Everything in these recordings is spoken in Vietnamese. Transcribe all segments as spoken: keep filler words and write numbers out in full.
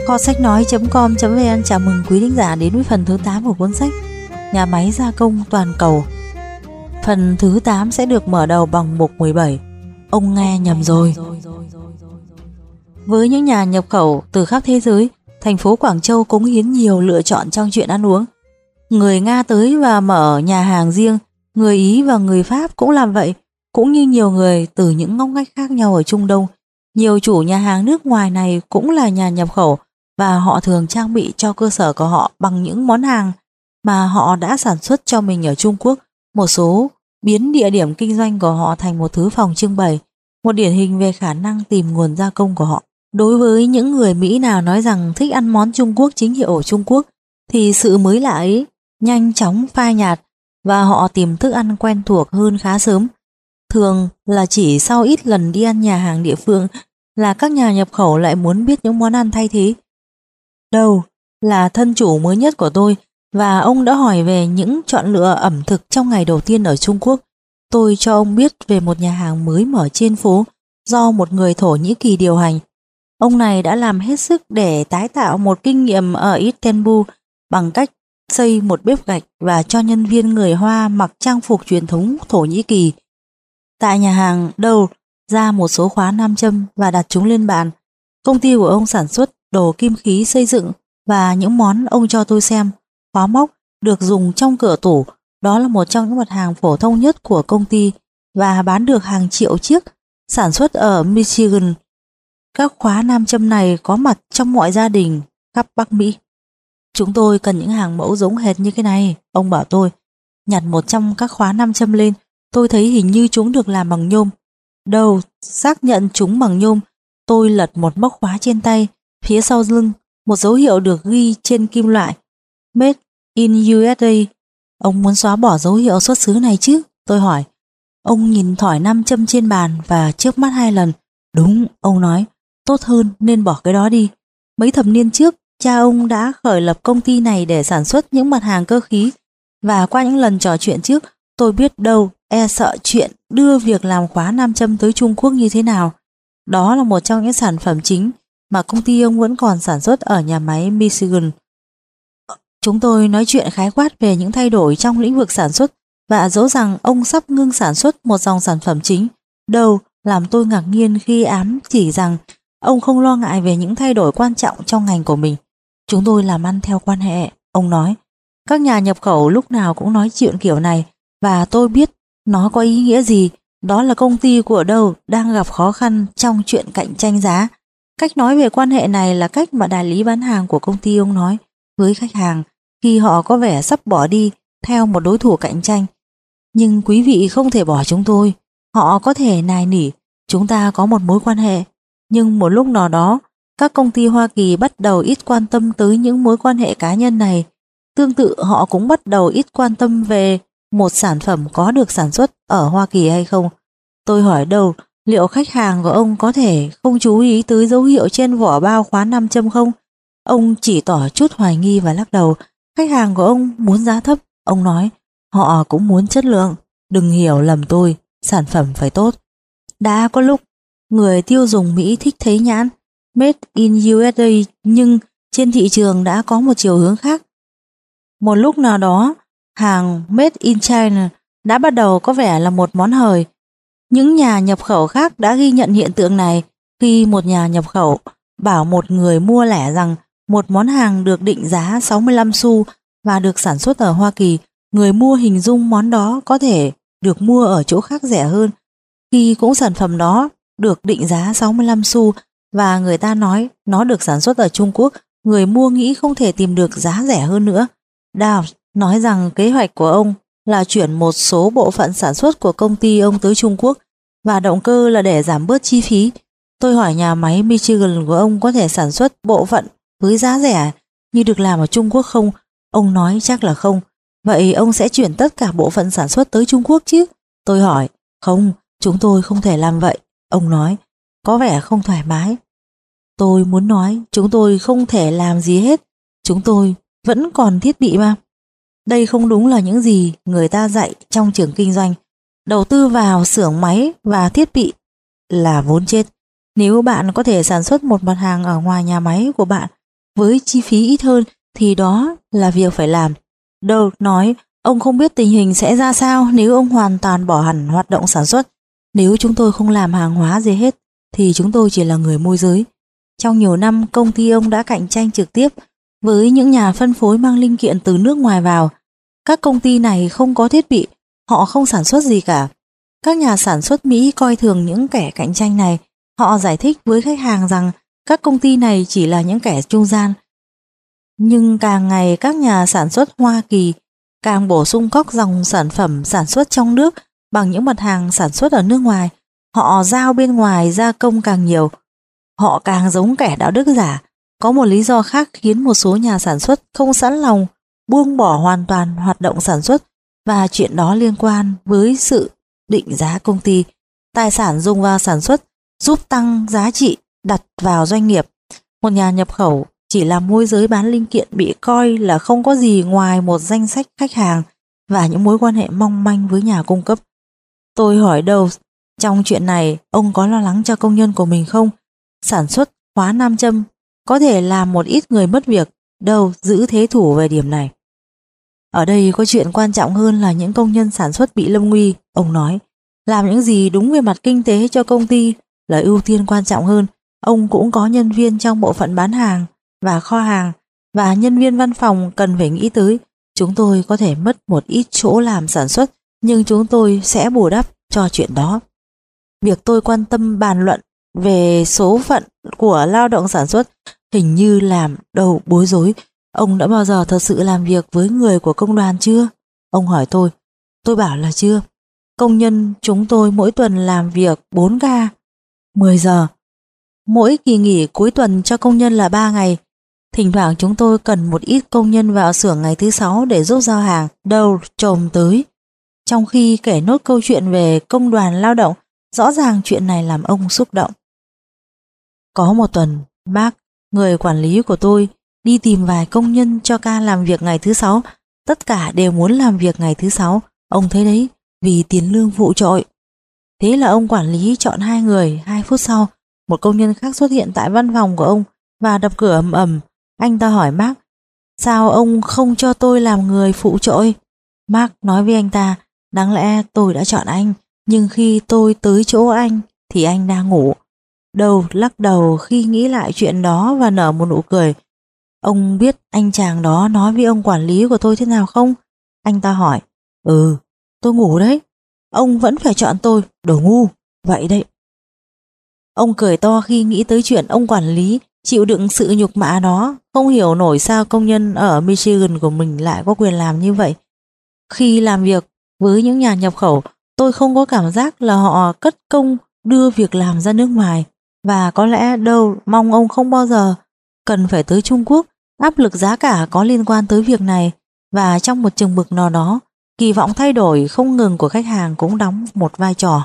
Kho sách nói chấm com chấm vn chào mừng quý thính giả đến với phần thứ tám của cuốn sách Nhà máy gia công toàn cầu. Phần thứ tám sẽ được mở đầu bằng mục mười bảy. Ông nghe nhầm rồi. Với những nhà nhập khẩu từ khắp thế giới, thành phố Quảng Châu cống hiến nhiều lựa chọn trong chuyện ăn uống. Người Nga tới và mở nhà hàng riêng, người Ý và người Pháp cũng làm vậy, cũng như nhiều người từ những ngóc ngách khác nhau ở Trung Đông. Nhiều chủ nhà hàng nước ngoài này cũng là nhà nhập khẩu và họ thường trang bị cho cơ sở của họ bằng những món hàng mà họ đã sản xuất cho mình ở Trung Quốc. Một số biến địa điểm kinh doanh của họ thành một thứ phòng trưng bày, một điển hình về khả năng tìm nguồn gia công của họ. Đối với những người Mỹ nào nói rằng thích ăn món Trung Quốc chính hiệu ở Trung Quốc thì sự mới lạ ấy nhanh chóng phai nhạt và họ tìm thức ăn quen thuộc hơn khá sớm. Thường là chỉ sau ít lần đi ăn nhà hàng địa phương là các nhà nhập khẩu lại muốn biết những món ăn thay thế. Đâu là thân chủ mới nhất của tôi và ông đã hỏi về những chọn lựa ẩm thực trong ngày đầu tiên ở Trung Quốc. Tôi cho ông biết về một nhà hàng mới mở trên phố do một người Thổ Nhĩ Kỳ điều hành. Ông này đã làm hết sức để tái tạo một kinh nghiệm ở Istanbul bằng cách xây một bếp gạch và cho nhân viên người Hoa mặc trang phục truyền thống Thổ Nhĩ Kỳ. Tại nhà hàng Đâu ra một số khóa nam châm và đặt chúng lên bàn. Công ty của ông sản xuất đồ kim khí xây dựng và những món ông cho tôi xem, khóa móc được dùng trong cửa tủ. Đó là một trong những mặt hàng phổ thông nhất của công ty và bán được hàng triệu chiếc, sản xuất ở Michigan. Các khóa nam châm này có mặt trong mọi gia đình khắp Bắc Mỹ. Chúng tôi cần những hàng mẫu giống hệt như cái này, ông bảo tôi. Nhặt một trong các khóa nam châm lên, tôi thấy hình như chúng được làm bằng nhôm. Đâu xác nhận chúng bằng nhôm. Tôi lật một móc khóa trên tay, phía sau lưng một dấu hiệu được ghi trên kim loại, Made in u ét a. Ông muốn xóa bỏ dấu hiệu xuất xứ này chứ? Tôi hỏi. Ông nhìn thỏi nam châm trên bàn và chớp mắt hai lần. Đúng, ông nói, tốt hơn nên bỏ cái đó đi. Mấy thập niên trước, cha ông đã khởi lập công ty này để sản xuất những mặt hàng cơ khí, và qua những lần trò chuyện trước, tôi biết Đâu e sợ chuyện đưa việc làm khóa nam châm tới Trung Quốc như thế nào. Đó là một trong những sản phẩm chính mà công ty ông vẫn còn sản xuất ở nhà máy Michigan. Chúng tôi nói chuyện khái quát về những thay đổi trong lĩnh vực sản xuất và dẫu rằng ông sắp ngưng sản xuất một dòng sản phẩm chính. Đâu làm tôi ngạc nhiên khi ám chỉ rằng ông không lo ngại về những thay đổi quan trọng trong ngành của mình. Chúng tôi làm ăn theo quan hệ, ông nói. Các nhà nhập khẩu lúc nào cũng nói chuyện kiểu này và tôi biết nó có ý nghĩa gì. Đó là công ty của Đâu đang gặp khó khăn trong chuyện cạnh tranh giá. Cách nói về quan hệ này là cách mà đại lý bán hàng của công ty ông nói với khách hàng khi họ có vẻ sắp bỏ đi theo một đối thủ cạnh tranh. Nhưng quý vị không thể bỏ chúng tôi. Họ có thể nài nỉ, chúng ta có một mối quan hệ. Nhưng một lúc nào đó, các công ty Hoa Kỳ bắt đầu ít quan tâm tới những mối quan hệ cá nhân này. Tương tự họ cũng bắt đầu ít quan tâm về một sản phẩm có được sản xuất ở Hoa Kỳ hay không. Tôi hỏi Đâu, liệu khách hàng của ông có thể không chú ý tới dấu hiệu trên vỏ bao khóa nam châm không? Ông chỉ tỏ chút hoài nghi và lắc đầu. Khách hàng của ông muốn giá thấp, ông nói. Họ cũng muốn chất lượng. Đừng hiểu lầm tôi, sản phẩm phải tốt. Đã có lúc người tiêu dùng Mỹ thích thấy nhãn Made in u ét a, nhưng trên thị trường đã có một chiều hướng khác. Một lúc nào đó, hàng Made in China đã bắt đầu có vẻ là một món hời. Những nhà nhập khẩu khác đã ghi nhận hiện tượng này khi một nhà nhập khẩu bảo một người mua lẻ rằng một món hàng được định giá sáu mươi lăm xu và được sản xuất ở Hoa Kỳ, người mua hình dung món đó có thể được mua ở chỗ khác rẻ hơn. Khi cũng sản phẩm đó được định giá sáu mươi lăm xu và người ta nói nó được sản xuất ở Trung Quốc, người mua nghĩ không thể tìm được giá rẻ hơn nữa. Dow nói rằng kế hoạch của ông là chuyển một số bộ phận sản xuất của công ty ông tới Trung Quốc và động cơ là để giảm bớt chi phí. Tôi hỏi nhà máy Michigan của ông có thể sản xuất bộ phận với giá rẻ như được làm ở Trung Quốc không? Ông nói chắc là không. Vậy ông sẽ chuyển tất cả bộ phận sản xuất tới Trung Quốc chứ? Tôi hỏi. Không, chúng tôi không thể làm vậy. Ông nói, có vẻ không thoải mái. Tôi muốn nói chúng tôi không thể làm gì hết. Chúng tôi vẫn còn thiết bị mà. Đây không đúng là những gì người ta dạy trong trường kinh doanh. Đầu tư vào xưởng máy và thiết bị là vốn chết. Nếu bạn có thể sản xuất một mặt hàng ở ngoài nhà máy của bạn với chi phí ít hơn thì đó là việc phải làm. Đâu nói, ông không biết tình hình sẽ ra sao nếu ông hoàn toàn bỏ hẳn hoạt động sản xuất. Nếu chúng tôi không làm hàng hóa gì hết thì chúng tôi chỉ là người môi giới. Trong nhiều năm, công ty ông đã cạnh tranh trực tiếp với những nhà phân phối mang linh kiện từ nước ngoài vào. Các công ty này không có thiết bị, họ không sản xuất gì cả. Các nhà sản xuất Mỹ coi thường những kẻ cạnh tranh này. Họ giải thích với khách hàng rằng các công ty này chỉ là những kẻ trung gian. Nhưng càng ngày các nhà sản xuất Hoa Kỳ càng bổ sung các dòng sản phẩm sản xuất trong nước bằng những mặt hàng sản xuất ở nước ngoài. Họ giao bên ngoài gia công càng nhiều. Họ càng giống kẻ đạo đức giả. Có một lý do khác khiến một số nhà sản xuất không sẵn lòng buông bỏ hoàn toàn hoạt động sản xuất, và chuyện đó liên quan với sự định giá công ty. Tài sản dùng vào sản xuất giúp tăng giá trị đặt vào doanh nghiệp. Một nhà nhập khẩu chỉ là môi giới bán linh kiện bị coi là không có gì ngoài một danh sách khách hàng và những mối quan hệ mong manh với nhà cung cấp. Tôi hỏi Đầu, trong chuyện này ông có lo lắng cho công nhân của mình không? Sản xuất khóa nam châm có thể làm một ít người mất việc. Đầu giữ thế thủ về điểm này. Ở đây có chuyện quan trọng hơn là những công nhân sản xuất bị lâm nguy, ông nói. Làm những gì đúng về mặt kinh tế cho công ty là ưu tiên quan trọng hơn. Ông cũng có nhân viên trong bộ phận bán hàng và kho hàng, và nhân viên văn phòng cần phải nghĩ tới. Chúng tôi có thể mất một ít chỗ làm sản xuất, nhưng chúng tôi sẽ bù đắp cho chuyện đó. Việc tôi quan tâm bàn luận về số phận của lao động sản xuất hình như làm Đầu bối rối. Ông đã bao giờ thật sự làm việc với người của công đoàn chưa? Ông hỏi tôi. Tôi bảo là chưa. Công nhân chúng tôi mỗi tuần làm việc bốn ca, mười giờ. Mỗi kỳ nghỉ cuối tuần cho công nhân là ba ngày. Thỉnh thoảng chúng tôi cần một ít công nhân vào xưởng ngày thứ sáu để giúp giao hàng. Đầu trồm tới. Trong khi kể nốt câu chuyện về công đoàn lao động, rõ ràng chuyện này làm ông xúc động. Có một tuần, Mark, người quản lý của tôi, đi tìm vài công nhân cho ca làm việc ngày thứ sáu. Tất cả đều muốn làm việc ngày thứ sáu. Ông thấy đấy, vì tiền lương vụt trội. Thế là ông quản lý chọn hai người. Hai phút sau, một công nhân khác xuất hiện tại văn phòng của ông và đập cửa ầm ầm. Anh ta hỏi Mark, sao ông không cho tôi làm người phụ trội? Mark nói với anh ta, đáng lẽ tôi đã chọn anh, nhưng khi tôi tới chỗ anh thì anh đang ngủ. Đầu lắc đầu khi nghĩ lại chuyện đó và nở một nụ cười. Ông biết anh chàng đó nói với ông quản lý của tôi thế nào không? Anh ta hỏi. Ừ, tôi ngủ đấy. Ông vẫn phải chọn tôi, đồ ngu. Vậy đấy. Ông cười to khi nghĩ tới chuyện ông quản lý chịu đựng sự nhục mạ đó, không hiểu nổi sao công nhân ở Michigan của mình lại có quyền làm như vậy. Khi làm việc với những nhà nhập khẩu, tôi không có cảm giác là họ cất công đưa việc làm ra nước ngoài, và có lẽ Đâu mong ông không bao giờ cần phải tới Trung Quốc. Áp lực giá cả có liên quan tới việc này, và trong một chừng mực nào đó, kỳ vọng thay đổi không ngừng của khách hàng cũng đóng một vai trò.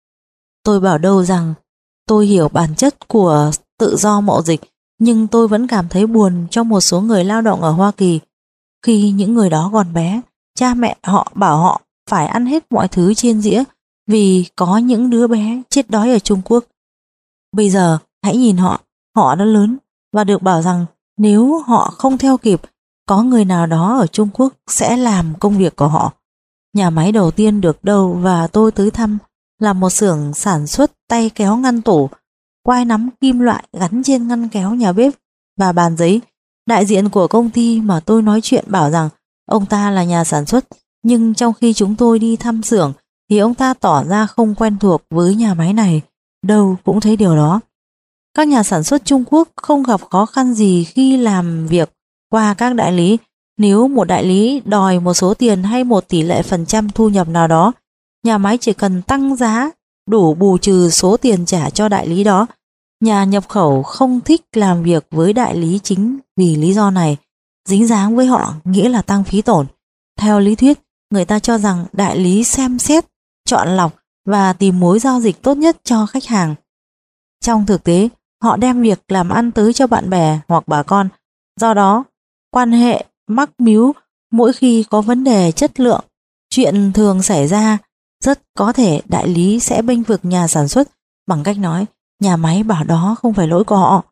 Tôi bảo Đâu rằng tôi hiểu bản chất của tự do mậu dịch, nhưng tôi vẫn cảm thấy buồn cho một số người lao động ở Hoa Kỳ. Khi những người đó còn bé, cha mẹ họ bảo họ phải ăn hết mọi thứ trên dĩa vì có những đứa bé chết đói ở Trung Quốc. Bây giờ hãy nhìn họ, họ đã lớn và được bảo rằng nếu họ không theo kịp, có người nào đó ở Trung Quốc sẽ làm công việc của họ. Nhà máy đầu tiên được Đâu và tôi tới thăm là một xưởng sản xuất tay kéo ngăn tủ, quai nắm kim loại gắn trên ngăn kéo nhà bếp và bàn giấy. Đại diện của công ty mà tôi nói chuyện bảo rằng ông ta là nhà sản xuất, nhưng trong khi chúng tôi đi thăm xưởng thì ông ta tỏ ra không quen thuộc với nhà máy này. Đâu cũng thấy điều đó. Các nhà sản xuất Trung Quốc không gặp khó khăn gì khi làm việc qua các đại lý. Nếu một đại lý đòi một số tiền hay một tỷ lệ phần trăm thu nhập nào đó, nhà máy chỉ cần tăng giá đủ bù trừ số tiền trả cho đại lý đó. Nhà nhập khẩu không thích làm việc với đại lý chính vì lý do này. Dính dáng với họ nghĩa là tăng phí tổn. Theo lý thuyết, người ta cho rằng đại lý xem xét, chọn lọc và tìm mối giao dịch tốt nhất cho khách hàng. Trong thực tế, họ đem việc làm ăn tới cho bạn bè hoặc bà con. Do đó, quan hệ mắc mưu mỗi khi có vấn đề chất lượng. Chuyện thường xảy ra, rất có thể đại lý sẽ bênh vực nhà sản xuất bằng cách nói nhà máy bảo đó không phải lỗi của họ.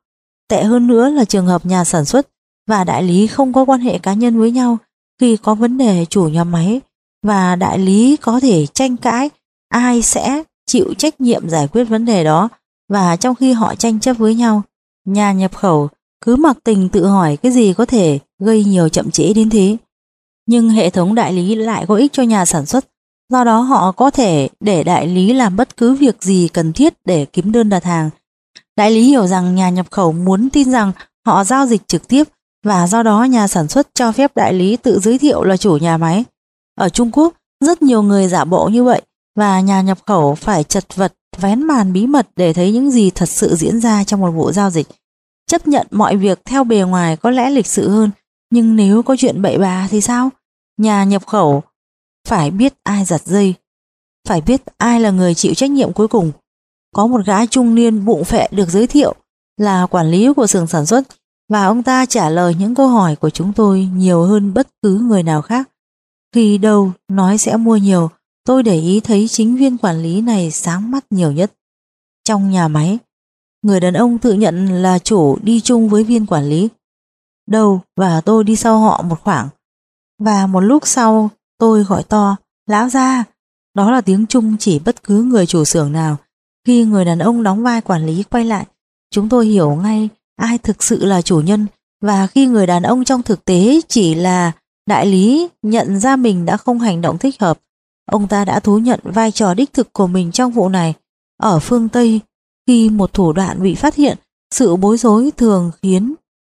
Tệ hơn nữa là trường hợp nhà sản xuất và đại lý không có quan hệ cá nhân với nhau. Khi có vấn đề, chủ nhà máy và đại lý có thể tranh cãi ai sẽ chịu trách nhiệm giải quyết vấn đề đó, và trong khi họ tranh chấp với nhau, nhà nhập khẩu cứ mặc tình tự hỏi cái gì có thể gây nhiều chậm trễ đến thế. Nhưng hệ thống đại lý lại có ích cho nhà sản xuất, do đó họ có thể để đại lý làm bất cứ việc gì cần thiết để kiếm đơn đặt hàng. Đại lý hiểu rằng nhà nhập khẩu muốn tin rằng họ giao dịch trực tiếp, và do đó nhà sản xuất cho phép đại lý tự giới thiệu là chủ nhà máy. Ở Trung Quốc, rất nhiều người giả bộ như vậy, và nhà nhập khẩu phải chật vật vén màn bí mật để thấy những gì thật sự diễn ra trong một vụ giao dịch. Chấp nhận mọi việc theo bề ngoài có lẽ lịch sự hơn, nhưng nếu có chuyện bậy bạ thì sao? Nhà nhập khẩu phải biết ai giật dây, phải biết ai là người chịu trách nhiệm cuối cùng. Có một gã trung niên bụng phệ được giới thiệu là quản lý của xưởng sản xuất, và ông ta trả lời những câu hỏi của chúng tôi nhiều hơn bất cứ người nào khác. Khi đâu nói sẽ mua nhiều, tôi để ý thấy chính viên quản lý này sáng mắt nhiều nhất. Trong nhà máy, người đàn ông tự nhận là chủ đi chung với viên quản lý. Đâu và tôi đi sau họ một khoảng, và một lúc sau tôi gọi to, lão gia. Đó là tiếng Trung chỉ bất cứ người chủ xưởng nào. Khi người đàn ông đóng vai quản lý quay lại, chúng tôi hiểu ngay ai thực sự là chủ nhân, và khi người đàn ông trong thực tế chỉ là đại lý nhận ra mình đã không hành động thích hợp, ông ta đã thú nhận vai trò đích thực của mình trong vụ này. Ở phương Tây, khi một thủ đoạn bị phát hiện, sự bối rối thường khiến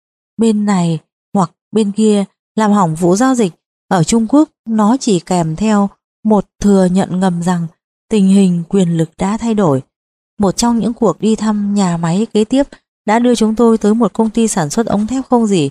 bên này hoặc bên kia làm hỏng vụ giao dịch. Ở Trung Quốc, nó chỉ kèm theo một thừa nhận ngầm rằng tình hình quyền lực đã thay đổi. Một trong những cuộc đi thăm nhà máy kế tiếp đã đưa chúng tôi tới một công ty sản xuất ống thép không rỉ,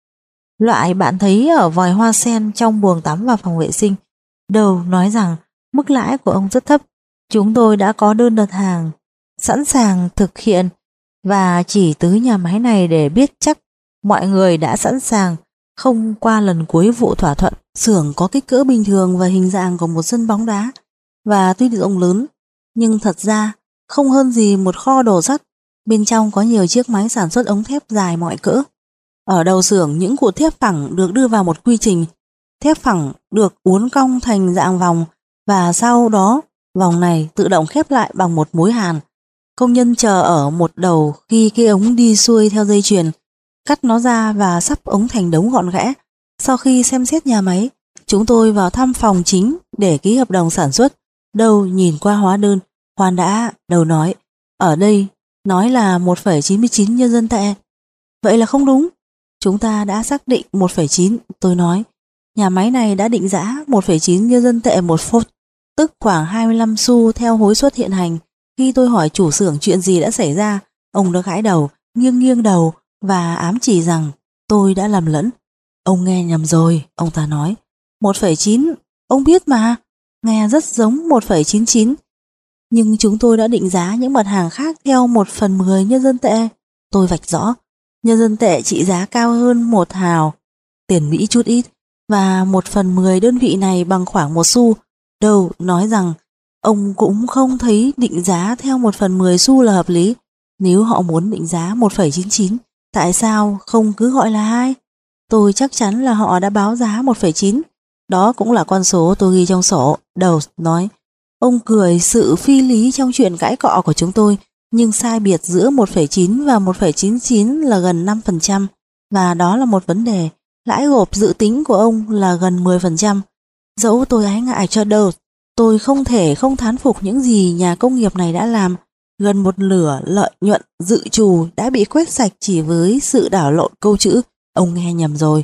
loại bạn thấy ở vòi hoa sen trong buồng tắm và phòng vệ sinh. Đầu nói rằng mức lãi của ông rất thấp. Chúng tôi đã có đơn đặt hàng sẵn sàng thực hiện, và chỉ tới nhà máy này để biết chắc mọi người đã sẵn sàng. Không qua lần cuối vụ thỏa thuận, xưởng có kích cỡ bình thường và hình dạng của một sân bóng đá, và tuy rộng lớn nhưng thật ra không hơn gì một kho đồ sắt. Bên trong có nhiều chiếc máy sản xuất ống thép dài mọi cỡ. Ở đầu xưởng, những cụt thép phẳng được đưa vào một quy trình. Thép phẳng được uốn cong thành dạng vòng, và sau đó vòng này tự động khép lại bằng một mối hàn. Công nhân chờ ở một đầu khi cái ống đi xuôi theo dây chuyền, cắt nó ra và sắp ống thành đống gọn gẽ. Sau khi xem xét nhà máy, chúng tôi vào thăm phòng chính để ký hợp đồng sản xuất. Đầu nhìn qua hóa đơn. Khoan đã, Đầu nói, ở đây nói là một phẩy chín mươi chín nhân dân tệ. Vậy là không đúng. Chúng ta đã xác định một phẩy chín, tôi nói. Nhà máy này đã định giá một phẩy chín nhân dân tệ một phút, tức khoảng hai mươi lăm xu theo hối suất hiện hành. Khi tôi hỏi chủ xưởng chuyện gì đã xảy ra, ông đã gãi đầu, nghiêng nghiêng đầu và ám chỉ rằng tôi đã lầm lẫn. Ông nghe nhầm rồi, ông ta nói. một phẩy chín, ông biết mà, nghe rất giống một phẩy chín chín. Nhưng chúng tôi đã định giá những mặt hàng khác theo một phần mười nhân dân tệ. Tôi vạch rõ, nhân dân tệ trị giá cao hơn một hào, tiền Mỹ chút ít, và một phần mười đơn vị này bằng khoảng một xu. Đầu nói rằng ông cũng không thấy định giá theo một phần mười xu là hợp lý. Nếu họ muốn định giá một phẩy chín chín, tại sao không cứ gọi là hai? Tôi chắc chắn là họ đã báo giá một phẩy chín. Đó cũng là con số tôi ghi trong sổ. Đầu nói. Ông cười sự phi lý trong chuyện cãi cọ của chúng tôi, nhưng sai biệt giữa một phẩy chín và một phẩy chín chín là gần năm phần trăm, và đó là một vấn đề. Lãi gộp dự tính của ông là gần mười phần trăm. Dẫu tôi ái ngại cho Đầu, tôi không thể không thán phục những gì nhà công nghiệp này đã làm. Gần một nửa lợi nhuận dự trù đã bị quét sạch chỉ với sự đảo lộn câu chữ. Ông nghe nhầm rồi.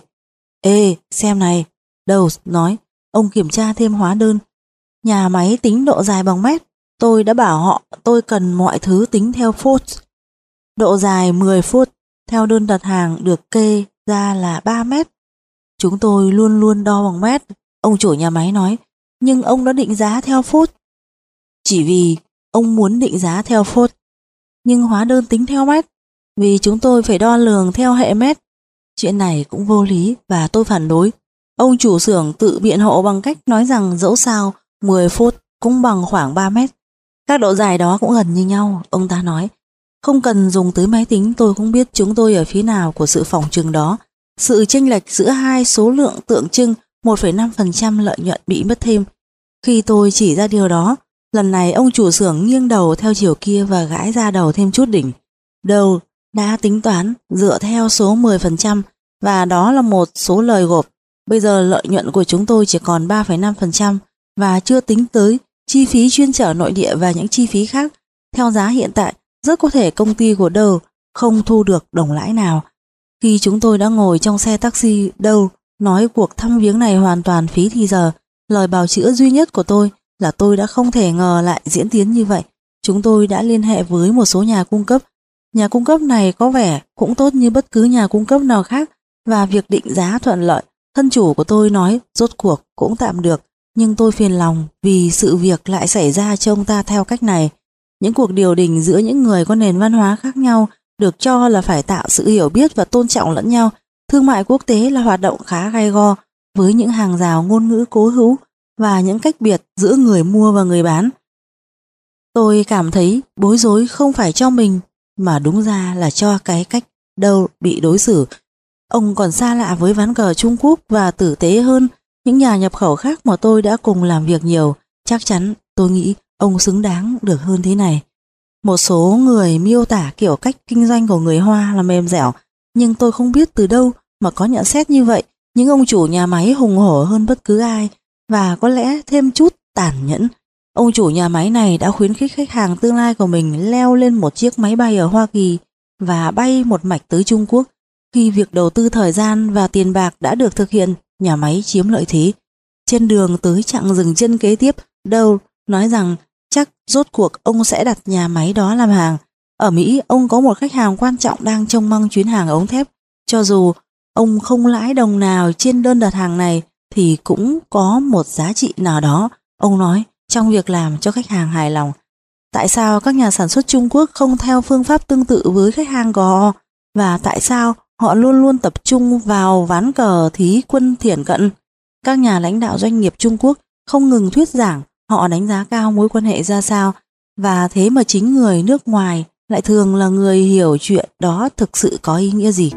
Ê, xem này, Đầu nói. Ông kiểm tra thêm hóa đơn. Nhà máy tính độ dài bằng mét. Tôi đã bảo họ tôi cần mọi thứ tính theo phút. Độ dài mười phút theo đơn đặt hàng được kê ra là ba mét. Chúng tôi luôn luôn đo bằng mét, ông chủ nhà máy nói. Nhưng ông đã định giá theo phút. Chỉ vì ông muốn định giá theo phút, nhưng hóa đơn tính theo mét, vì chúng tôi phải đo lường theo hệ mét. Chuyện này cũng vô lý và tôi phản đối. Ông chủ xưởng tự biện hộ bằng cách nói rằng dẫu sao mười phút cũng bằng khoảng ba mét. Các độ dài đó cũng gần như nhau, ông ta nói. Không cần dùng tới máy tính tôi cũng biết chúng tôi ở phía nào của sự phỏng chừng đó. Sự chênh lệch giữa hai số lượng tượng trưng một phẩy năm phần trăm lợi nhuận bị mất thêm. Khi tôi chỉ ra điều đó, lần này ông chủ xưởng nghiêng đầu theo chiều kia và gãi ra đầu thêm chút đỉnh. Đâu đã tính toán dựa theo số mười phần trăm và đó là một số lời gộp. Bây giờ lợi nhuận của chúng tôi chỉ còn ba phẩy năm phần trăm và chưa tính tới chi phí chuyên chở nội địa và những chi phí khác. Theo giá hiện tại, rất có thể công ty của Dow không thu được đồng lãi nào. Khi chúng tôi đã ngồi trong xe taxi, Dow nói cuộc thăm viếng này hoàn toàn phí thì giờ. Lời bào chữa duy nhất của tôi là tôi đã không thể ngờ lại diễn tiến như vậy. Chúng tôi đã liên hệ với một số nhà cung cấp. Nhà cung cấp này có vẻ cũng tốt như bất cứ nhà cung cấp nào khác và việc định giá thuận lợi. Thân chủ của tôi nói rốt cuộc cũng tạm được, nhưng tôi phiền lòng vì sự việc lại xảy ra cho ông ta theo cách này. Những cuộc điều đình giữa những người có nền văn hóa khác nhau được cho là phải tạo sự hiểu biết và tôn trọng lẫn nhau. Thương mại quốc tế là hoạt động khá gay go với những hàng rào ngôn ngữ cố hữu và những cách biệt giữa người mua và người bán. Tôi cảm thấy bối rối không phải cho mình mà đúng ra là cho cái cách Dow bị đối xử. Ông còn xa lạ với ván cờ Trung Quốc và tử tế hơn những nhà nhập khẩu khác mà tôi đã cùng làm việc nhiều. Chắc chắn tôi nghĩ ông xứng đáng được hơn thế này. Một số người miêu tả kiểu cách kinh doanh của người Hoa là mềm dẻo, nhưng tôi không biết từ đâu mà có nhận xét như vậy. Những ông chủ nhà máy hùng hổ hơn bất cứ ai và có lẽ thêm chút tàn nhẫn. Ông chủ nhà máy này đã khuyến khích khách hàng tương lai của mình leo lên một chiếc máy bay ở Hoa Kỳ và bay một mạch tới Trung Quốc. Khi việc đầu tư thời gian và tiền bạc đã được thực hiện, nhà máy chiếm lợi thế. Trên đường tới chặng dừng chân kế tiếp, Dow nói rằng chắc rốt cuộc ông sẽ đặt nhà máy đó làm hàng. Ở Mỹ, ông có một khách hàng quan trọng đang trông mong chuyến hàng ống thép. Cho dù ông không lãi đồng nào trên đơn đặt hàng này thì cũng có một giá trị nào đó, ông nói, trong việc làm cho khách hàng hài lòng. Tại sao các nhà sản xuất Trung Quốc không theo phương pháp tương tự với khách hàng của họ? Và tại sao họ luôn luôn tập trung vào ván cờ thí quân thiển cận? Các nhà lãnh đạo doanh nghiệp Trung Quốc không ngừng thuyết giảng họ đánh giá cao mối quan hệ ra sao, và thế mà chính người nước ngoài lại thường là người hiểu chuyện đó thực sự có ý nghĩa gì.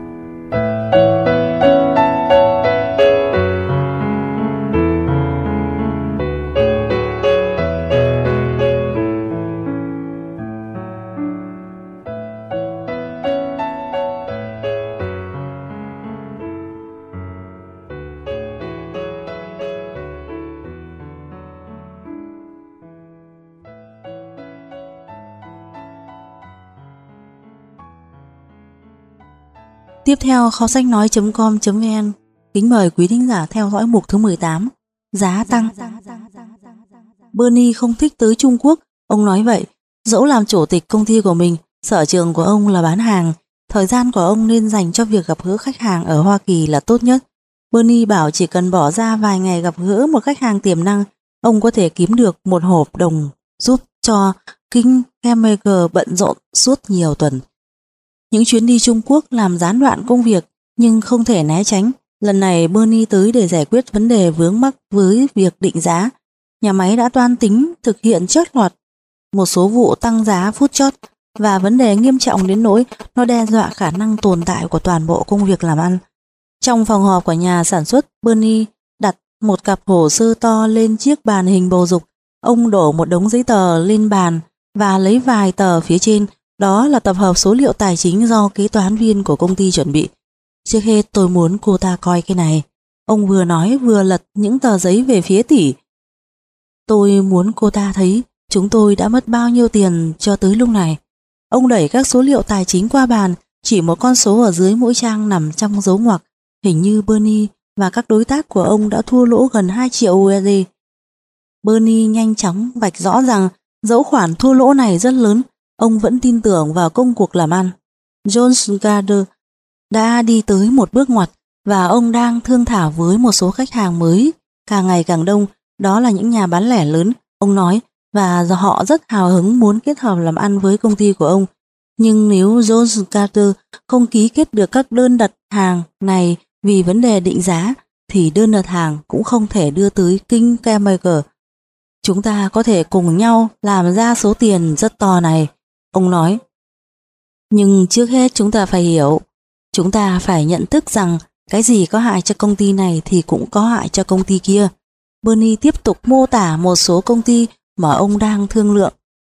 Tiếp theo, kho sách nói chấm com chấm vn kính mời quý thính giả theo dõi mục thứ mười tám, giá tăng. Bernie không thích tới Trung Quốc, ông nói vậy. Dẫu làm chủ tịch công ty của mình, sở trường của ông là bán hàng, thời gian của ông nên dành cho việc gặp gỡ khách hàng ở Hoa Kỳ là tốt nhất. Bernie bảo chỉ cần bỏ ra vài ngày gặp gỡ một khách hàng tiềm năng, ông có thể kiếm được một hộp đồng giúp cho King Chemical bận rộn suốt nhiều tuần. Những chuyến đi Trung Quốc làm gián đoạn công việc nhưng không thể né tránh. Lần này Bernie tới để giải quyết vấn đề vướng mắc với việc định giá. Nhà máy đã toan tính thực hiện chót lọt một số vụ tăng giá phút chót và vấn đề nghiêm trọng đến nỗi nó đe dọa khả năng tồn tại của toàn bộ công việc làm ăn. Trong phòng họp của nhà sản xuất, Bernie đặt một cặp hồ sơ to lên chiếc bàn hình bầu dục. Ông đổ một đống giấy tờ lên bàn và lấy vài tờ phía trên. Đó là tập hợp số liệu tài chính do kế toán viên của công ty chuẩn bị. Trước hết tôi muốn cô ta coi cái này. Ông vừa nói vừa lật những tờ giấy về phía tỷ. Tôi muốn cô ta thấy chúng tôi đã mất bao nhiêu tiền cho tới lúc này. Ông đẩy các số liệu tài chính qua bàn, chỉ một con số ở dưới mỗi trang nằm trong dấu ngoặc. Hình như Bernie và các đối tác của ông đã thua lỗ gần hai triệu u ét đê. Bernie nhanh chóng vạch rõ rằng dẫu khoản thua lỗ này rất lớn, ông vẫn tin tưởng vào công cuộc làm ăn. Jones Gardner đã đi tới một bước ngoặt và ông đang thương thảo với một số khách hàng mới càng ngày càng đông, đó là những nhà bán lẻ lớn, ông nói, và họ rất hào hứng muốn kết hợp làm ăn với công ty của ông. Nhưng nếu Jones Gardner không ký kết được các đơn đặt hàng này vì vấn đề định giá, thì đơn đặt hàng cũng không thể đưa tới King Chemical. Chúng ta có thể cùng nhau làm ra số tiền rất to này, ông nói. Nhưng trước hết chúng ta phải hiểu, chúng ta phải nhận thức rằng cái gì có hại cho công ty này thì cũng có hại cho công ty kia. Bernie tiếp tục mô tả một số công ty mà ông đang thương lượng.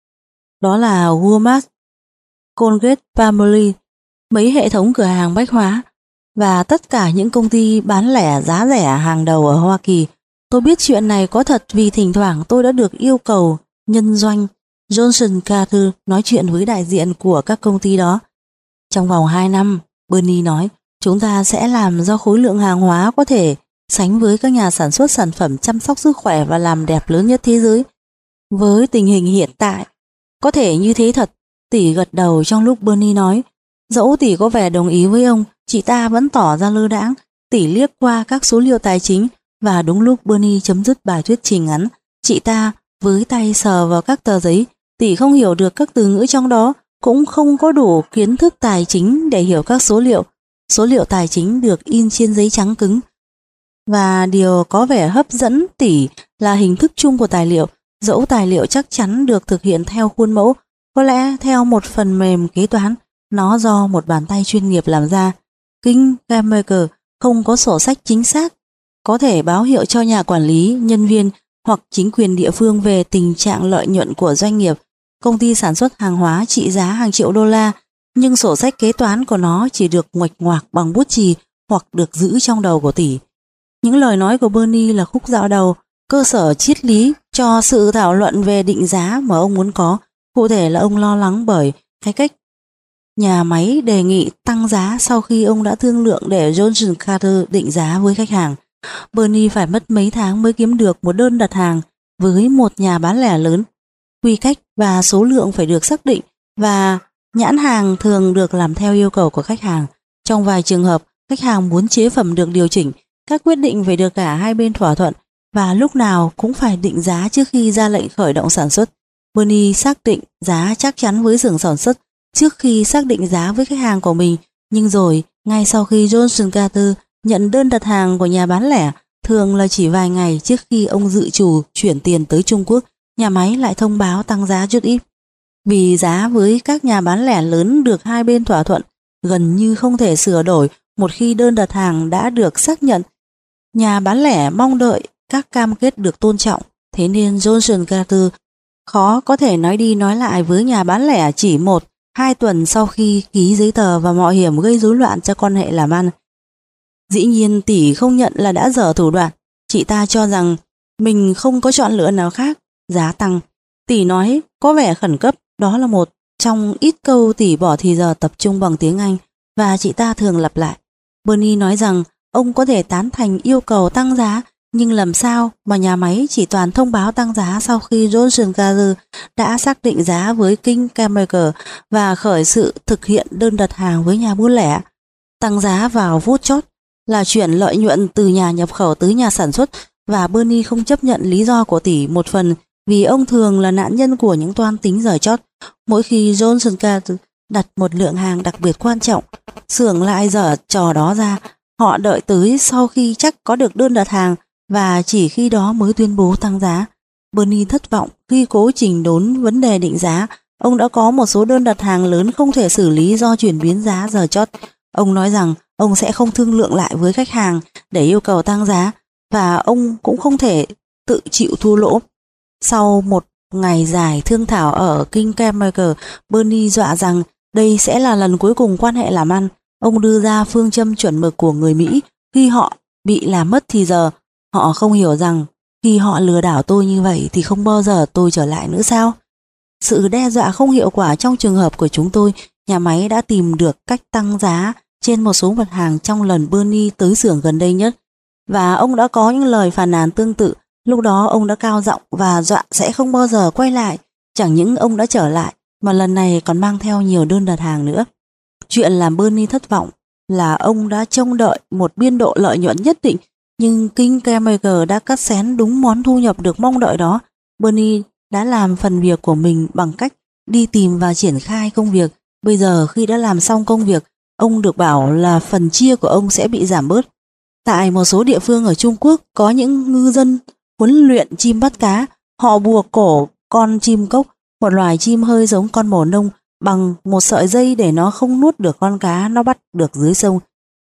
Đó là Walmart, Colgate Palmolive, mấy hệ thống cửa hàng bách hóa và tất cả những công ty bán lẻ giá rẻ hàng đầu ở Hoa Kỳ. Tôi biết chuyện này có thật vì thỉnh thoảng tôi đã được yêu cầu nhân doanh Johnson Carter nói chuyện với đại diện của các công ty đó. Trong vòng hai năm, Bernie nói, chúng ta sẽ làm do khối lượng hàng hóa có thể sánh với các nhà sản xuất sản phẩm chăm sóc sức khỏe và làm đẹp lớn nhất thế giới. Với tình hình hiện tại, có thể như thế thật. Tỷ gật đầu trong lúc Bernie nói. Dẫu tỷ có vẻ đồng ý với ông, chị ta vẫn tỏ ra lơ đãng. Tỷ liếc qua các số liệu tài chính và đúng lúc Bernie chấm dứt bài thuyết trình ngắn, chị ta với tay sờ vào các tờ giấy. Tỷ không hiểu được các từ ngữ trong đó, cũng không có đủ kiến thức tài chính để hiểu các số liệu. Số liệu tài chính được in trên giấy trắng cứng. Và điều có vẻ hấp dẫn tỷ là hình thức chung của tài liệu. Dẫu tài liệu chắc chắn được thực hiện theo khuôn mẫu, có lẽ theo một phần mềm kế toán, nó do một bàn tay chuyên nghiệp làm ra. King Chemical không có sổ sách chính xác, có thể báo hiệu cho nhà quản lý, nhân viên hoặc chính quyền địa phương về tình trạng lợi nhuận của doanh nghiệp. Công ty sản xuất hàng hóa trị giá hàng triệu đô la, nhưng sổ sách kế toán của nó chỉ được nguệch ngoạc bằng bút chì hoặc được giữ trong đầu của tỷ. Những lời nói của Bernie là khúc dạo đầu, cơ sở triết lý cho sự thảo luận về định giá mà ông muốn có. Cụ thể là ông lo lắng bởi cái cách nhà máy đề nghị tăng giá sau khi ông đã thương lượng để Johnson Carter định giá với khách hàng. Bernie phải mất mấy tháng mới kiếm được một đơn đặt hàng với một nhà bán lẻ lớn. Quy cách và số lượng phải được xác định và nhãn hàng thường được làm theo yêu cầu của khách hàng. Trong vài trường hợp, khách hàng muốn chế phẩm được điều chỉnh, các quyết định phải được cả hai bên thỏa thuận và lúc nào cũng phải định giá trước khi ra lệnh khởi động sản xuất. Bernie xác định giá chắc chắn với xưởng sản xuất trước khi xác định giá với khách hàng của mình, nhưng rồi ngay sau khi Johnson Carter nhận đơn đặt hàng của nhà bán lẻ, thường là chỉ vài ngày trước khi ông dự trù chuyển tiền tới Trung Quốc, nhà máy lại thông báo tăng giá chút ít. Vì giá với các nhà bán lẻ lớn được hai bên thỏa thuận gần như không thể sửa đổi một khi đơn đặt hàng đã được xác nhận. Nhà bán lẻ mong đợi các cam kết được tôn trọng, thế nên Johnson Carter khó có thể nói đi nói lại với nhà bán lẻ chỉ một, hai tuần sau khi ký giấy tờ và mạo hiểm gây rối loạn cho quan hệ làm ăn. Dĩ nhiên tỷ không nhận là đã dở thủ đoạn, chị ta cho rằng mình không có chọn lựa nào khác, giá tăng. Tỷ nói có vẻ khẩn cấp, đó là một trong ít câu tỷ bỏ thì giờ tập trung bằng tiếng Anh và chị ta thường lặp lại. Bernie nói rằng ông có thể tán thành yêu cầu tăng giá, nhưng làm sao mà nhà máy chỉ toàn thông báo tăng giá sau khi Johnson Carter đã xác định giá với King Chemical và khởi sự thực hiện đơn đặt hàng với nhà buôn lẻ. Tăng giá vào phút chót là chuyển lợi nhuận từ nhà nhập khẩu tới nhà sản xuất, và Bernie không chấp nhận lý do của tỷ một phần vì ông thường là nạn nhân của những toan tính giở chót. Mỗi khi Johnson Carter đặt một lượng hàng đặc biệt quan trọng, xưởng lại dở trò đó ra. Họ đợi tới sau khi chắc có được đơn đặt hàng và chỉ khi đó mới tuyên bố tăng giá. Bernie thất vọng khi cố chỉnh đốn vấn đề định giá. Ông đã có một số đơn đặt hàng lớn không thể xử lý do chuyển biến giá dở chót. Ông nói rằng ông sẽ không thương lượng lại với khách hàng để yêu cầu tăng giá và ông cũng không thể tự chịu thua lỗ. Sau một ngày dài thương thảo ở King Chemical, Bernie dọa rằng đây sẽ là lần cuối cùng quan hệ làm ăn. Ông đưa ra phương châm chuẩn mực của người Mỹ khi họ bị làm mất thì giờ. Họ không hiểu rằng khi họ lừa đảo tôi như vậy thì không bao giờ tôi trở lại nữa sao? Sự đe dọa không hiệu quả trong trường hợp của chúng tôi. Nhà máy đã tìm được cách tăng giá trên một số mặt hàng trong lần Bernie tới xưởng gần đây nhất, và ông đã có những lời phàn nàn tương tự. Lúc đó ông đã cao giọng và dọa sẽ không bao giờ quay lại. Chẳng những ông đã trở lại mà lần này còn mang theo nhiều đơn đặt hàng nữa. Chuyện làm Bernie thất vọng là ông đã trông đợi một biên độ lợi nhuận nhất định, nhưng King Chemical đã cắt xén đúng món thu nhập được mong đợi đó. Bernie đã làm phần việc của mình bằng cách đi tìm và triển khai công việc. Bây giờ khi đã làm xong công việc, ông được bảo là phần chia của ông sẽ bị giảm bớt. Tại một số địa phương ở Trung Quốc có những ngư dân huấn luyện chim bắt cá. Họ buộc cổ con chim cốc, một loài chim hơi giống con bồ nông, bằng một sợi dây để nó không nuốt được con cá nó bắt được dưới sông.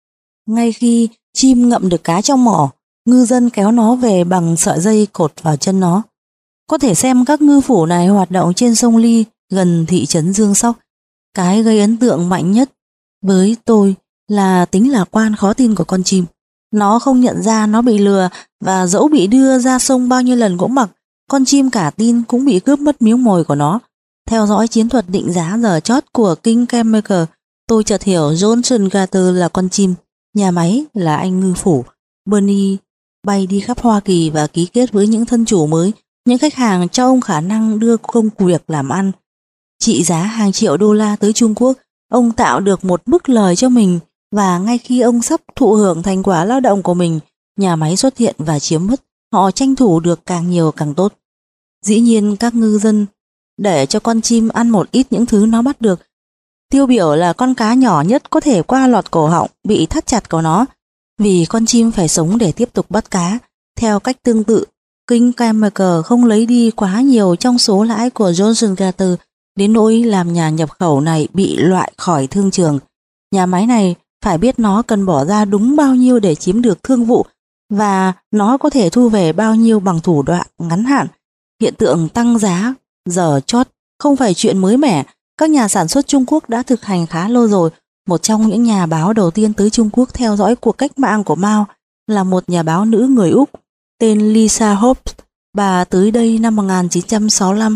Ngay khi chim ngậm được cá trong mỏ, ngư dân kéo nó về bằng sợi dây cột vào chân nó. Có thể xem các ngư phủ này hoạt động trên sông Ly gần thị trấn Dương Sóc. Cái gây ấn tượng mạnh nhất với tôi là tính lạc quan khó tin của con chim. Nó không nhận ra nó bị lừa, và dẫu bị đưa ra sông bao nhiêu lần cũng mặc, con chim cả tin cũng bị cướp mất miếng mồi của nó. Theo dõi chiến thuật định giá giờ chót của King Chemical, tôi chợt hiểu Johnson Carter là con chim, nhà máy là anh ngư phủ. Bernie bay đi khắp Hoa Kỳ và ký kết với những thân chủ mới, những khách hàng cho ông khả năng đưa công việc làm ăn trị giá hàng triệu đô la tới Trung Quốc. Ông tạo được một mức lời cho mình, và ngay khi ông sắp thụ hưởng thành quả lao động của mình, nhà máy xuất hiện và chiếm mất. Họ tranh thủ được càng nhiều càng tốt. Dĩ nhiên các ngư dân để cho con chim ăn một ít những thứ nó bắt được. Tiêu biểu là con cá nhỏ nhất có thể qua lọt cổ họng bị thắt chặt của nó, vì con chim phải sống để tiếp tục bắt cá. Theo cách tương tự, King Chemical không lấy đi quá nhiều trong số lãi của Johnson Carter, đến nỗi làm nhà nhập khẩu này bị loại khỏi thương trường. Nhà máy này phải biết nó cần bỏ ra đúng bao nhiêu để chiếm được thương vụ, và nó có thể thu về bao nhiêu bằng thủ đoạn ngắn hạn. Hiện tượng tăng giá giờ chót không phải chuyện mới mẻ. Các nhà sản xuất Trung Quốc đã thực hành khá lâu rồi. Một trong những nhà báo đầu tiên tới Trung Quốc theo dõi cuộc cách mạng của Mao là một nhà báo nữ người Úc tên Lisa Hope. Bà tới đây năm một nghìn chín trăm sáu mươi lăm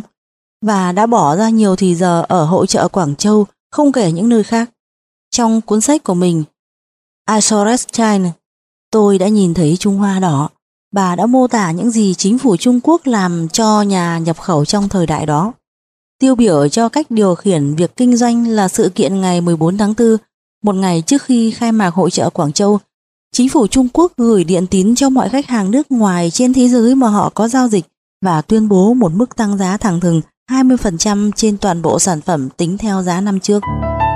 và đã bỏ ra nhiều thì giờ ở hội chợ Quảng Châu, không kể những nơi khác. Trong cuốn sách của mình Azores China, tôi đã nhìn thấy Trung Hoa đỏ. Bà đã mô tả những gì chính phủ Trung Quốc làm cho nhà nhập khẩu trong thời đại đó. Tiêu biểu cho cách điều khiển việc kinh doanh là sự kiện ngày mười bốn tháng tư, một ngày trước khi khai mạc hội chợ Quảng Châu. Chính phủ Trung Quốc gửi điện tín cho mọi khách hàng nước ngoài trên thế giới mà họ có giao dịch và tuyên bố một mức tăng giá thẳng thừng hai mươi phần trăm trên toàn bộ sản phẩm tính theo giá năm trước.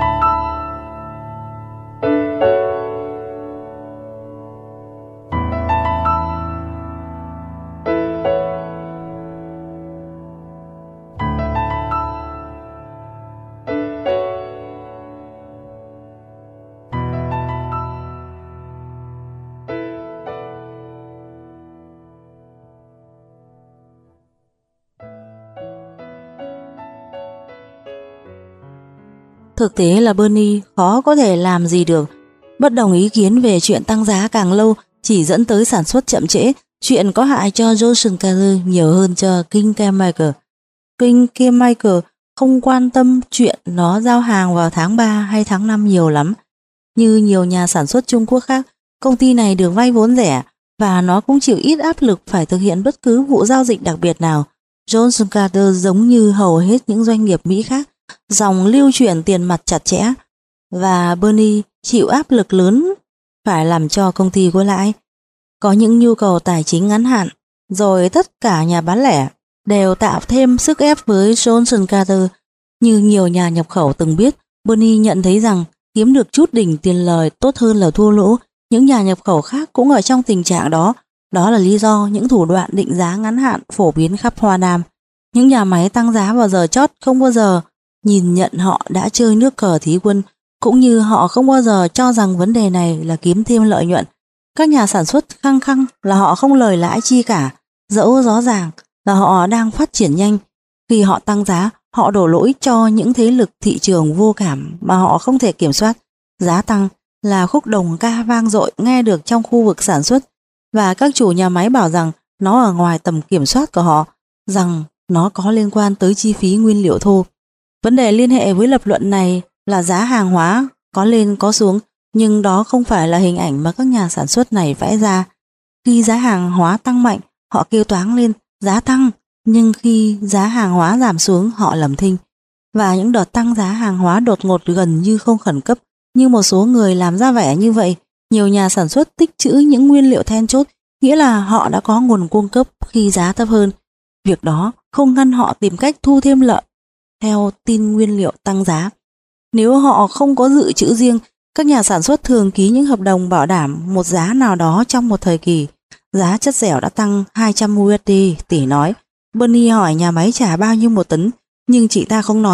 Thực tế là Bernie khó có thể làm gì được. Bất đồng ý kiến về chuyện tăng giá càng lâu chỉ dẫn tới sản xuất chậm trễ, chuyện có hại cho Johnson Carter nhiều hơn cho King Chemical. King Chemical không quan tâm chuyện nó giao hàng vào tháng ba hay tháng năm nhiều lắm. Như nhiều nhà sản xuất Trung Quốc khác, công ty này được vay vốn rẻ và nó cũng chịu ít áp lực phải thực hiện bất cứ vụ giao dịch đặc biệt nào. Johnson Carter giống như hầu hết những doanh nghiệp Mỹ khác, dòng lưu chuyển tiền mặt chặt chẽ, và Bernie chịu áp lực lớn phải làm cho công ty có lãi. Có những nhu cầu tài chính ngắn hạn, rồi tất cả nhà bán lẻ đều tạo thêm sức ép với Johnson Carter. Như nhiều nhà nhập khẩu từng biết, Bernie nhận thấy rằng kiếm được chút đỉnh tiền lời tốt hơn là thua lỗ. Những nhà nhập khẩu khác cũng ở trong tình trạng đó. Đó là lý do những thủ đoạn định giá ngắn hạn phổ biến khắp Hoa Nam. Những nhà máy tăng giá vào giờ chót không bao giờ nhìn nhận họ đã chơi nước cờ thí quân, cũng như họ không bao giờ cho rằng vấn đề này là kiếm thêm lợi nhuận. Các nhà sản xuất khăng khăng là họ không lời lãi chi cả, dẫu rõ ràng là họ đang phát triển nhanh. Khi họ tăng giá, họ đổ lỗi cho những thế lực thị trường vô cảm mà họ không thể kiểm soát. Giá tăng là khúc đồng ca vang dội nghe được trong khu vực sản xuất, và các chủ nhà máy bảo rằng nó ở ngoài tầm kiểm soát của họ, rằng nó có liên quan tới chi phí nguyên liệu thô. Vấn đề liên hệ với lập luận này là giá hàng hóa có lên có xuống, nhưng đó không phải là hình ảnh mà các nhà sản xuất này vẽ ra. Khi giá hàng hóa tăng mạnh, họ kêu toáng lên giá tăng, nhưng khi giá hàng hóa giảm xuống, họ lầm thinh. Và những đợt tăng giá hàng hóa đột ngột gần như không khẩn cấp như một số người làm ra vẻ như vậy. Nhiều nhà sản xuất tích trữ những nguyên liệu then chốt, nghĩa là họ đã có nguồn cung cấp khi giá thấp hơn. Việc đó không ngăn họ tìm cách thu thêm lợi theo tin nguyên liệu tăng giá. Nếu họ không có dự trữ riêng, các nhà sản xuất thường ký những hợp đồng bảo đảm một giá nào đó trong một thời kỳ. Giá chất dẻo đã tăng hai trăm đô la, tỷ nói. Bernie hỏi nhà máy trả bao nhiêu một tấn, nhưng chị ta không nói.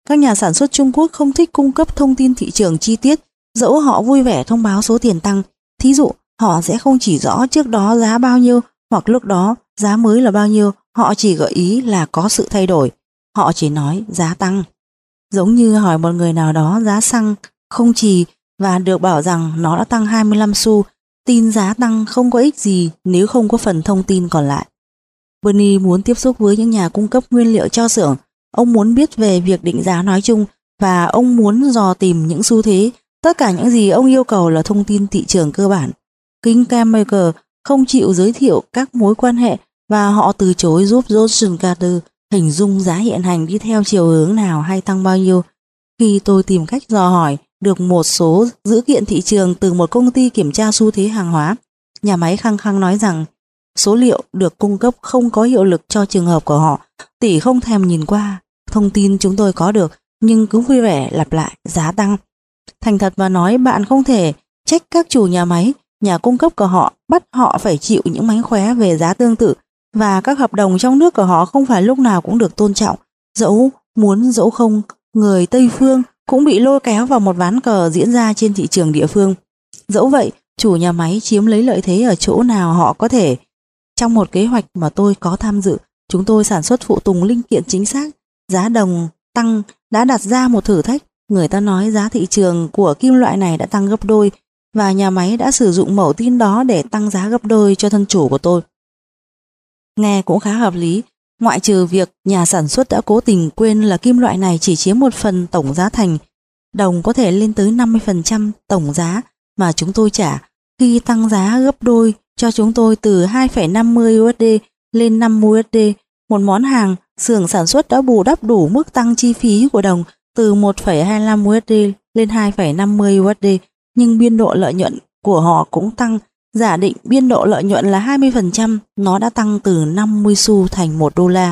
Các nhà sản xuất Trung Quốc không thích cung cấp thông tin thị trường chi tiết, dẫu họ vui vẻ thông báo số tiền tăng. Thí dụ, họ sẽ không chỉ rõ trước đó giá bao nhiêu hoặc lúc đó giá mới là bao nhiêu, họ chỉ gợi ý là có sự thay đổi. Họ chỉ nói giá tăng. Giống như hỏi một người nào đó giá xăng không trì và được bảo rằng nó đã tăng hai mươi lăm xu, tin giá tăng không có ích gì nếu không có phần thông tin còn lại. Bernie muốn tiếp xúc với những nhà cung cấp nguyên liệu cho xưởng. Ông muốn biết về việc định giá nói chung và ông muốn dò tìm những xu thế. Tất cả những gì ông yêu cầu là thông tin thị trường cơ bản. King Carmichael không chịu giới thiệu các mối quan hệ và họ từ chối giúp Johnson Carter hình dung giá hiện hành đi theo chiều hướng nào hay tăng bao nhiêu. Khi tôi tìm cách dò hỏi được một số dữ kiện thị trường từ một công ty kiểm tra xu thế hàng hóa, nhà máy khăng khăng nói rằng số liệu được cung cấp không có hiệu lực cho trường hợp của họ. Tỷ không thèm nhìn qua thông tin chúng tôi có được, nhưng cứ vui vẻ lặp lại giá tăng. Thành thật mà nói, bạn không thể trách các chủ nhà máy, nhà cung cấp của họ bắt họ phải chịu những mánh khóe về giá tương tự, và các hợp đồng trong nước của họ không phải lúc nào cũng được tôn trọng. Dẫu muốn dẫu không, người Tây Phương cũng bị lôi kéo vào một ván cờ diễn ra trên thị trường địa phương. Dẫu vậy, chủ nhà máy chiếm lấy lợi thế ở chỗ nào họ có thể. Trong một kế hoạch mà tôi có tham dự, chúng tôi sản xuất phụ tùng linh kiện chính xác. Giá đồng tăng đã đặt ra một thử thách. Người ta nói giá thị trường của kim loại này đã tăng gấp đôi, và nhà máy đã sử dụng mẫu tin đó để tăng giá gấp đôi cho thân chủ của tôi. Nghe cũng khá hợp lý, ngoại trừ việc nhà sản xuất đã cố tình quên là kim loại này chỉ chiếm một phần tổng giá thành. Đồng có thể lên tới năm mươi phần trăm tổng giá mà chúng tôi trả. Khi tăng giá gấp đôi cho chúng tôi từ hai phẩy năm mươi đô la lên năm mươi đô la, một món hàng, xưởng sản xuất đã bù đắp đủ mức tăng chi phí của đồng từ một phẩy hai mươi lăm đô la lên hai phẩy năm mươi đô la, nhưng biên độ lợi nhuận của họ cũng tăng. Giả định biên độ lợi nhuận là hai mươi phần trăm, nó đã tăng từ năm mươi xu thành một đô la.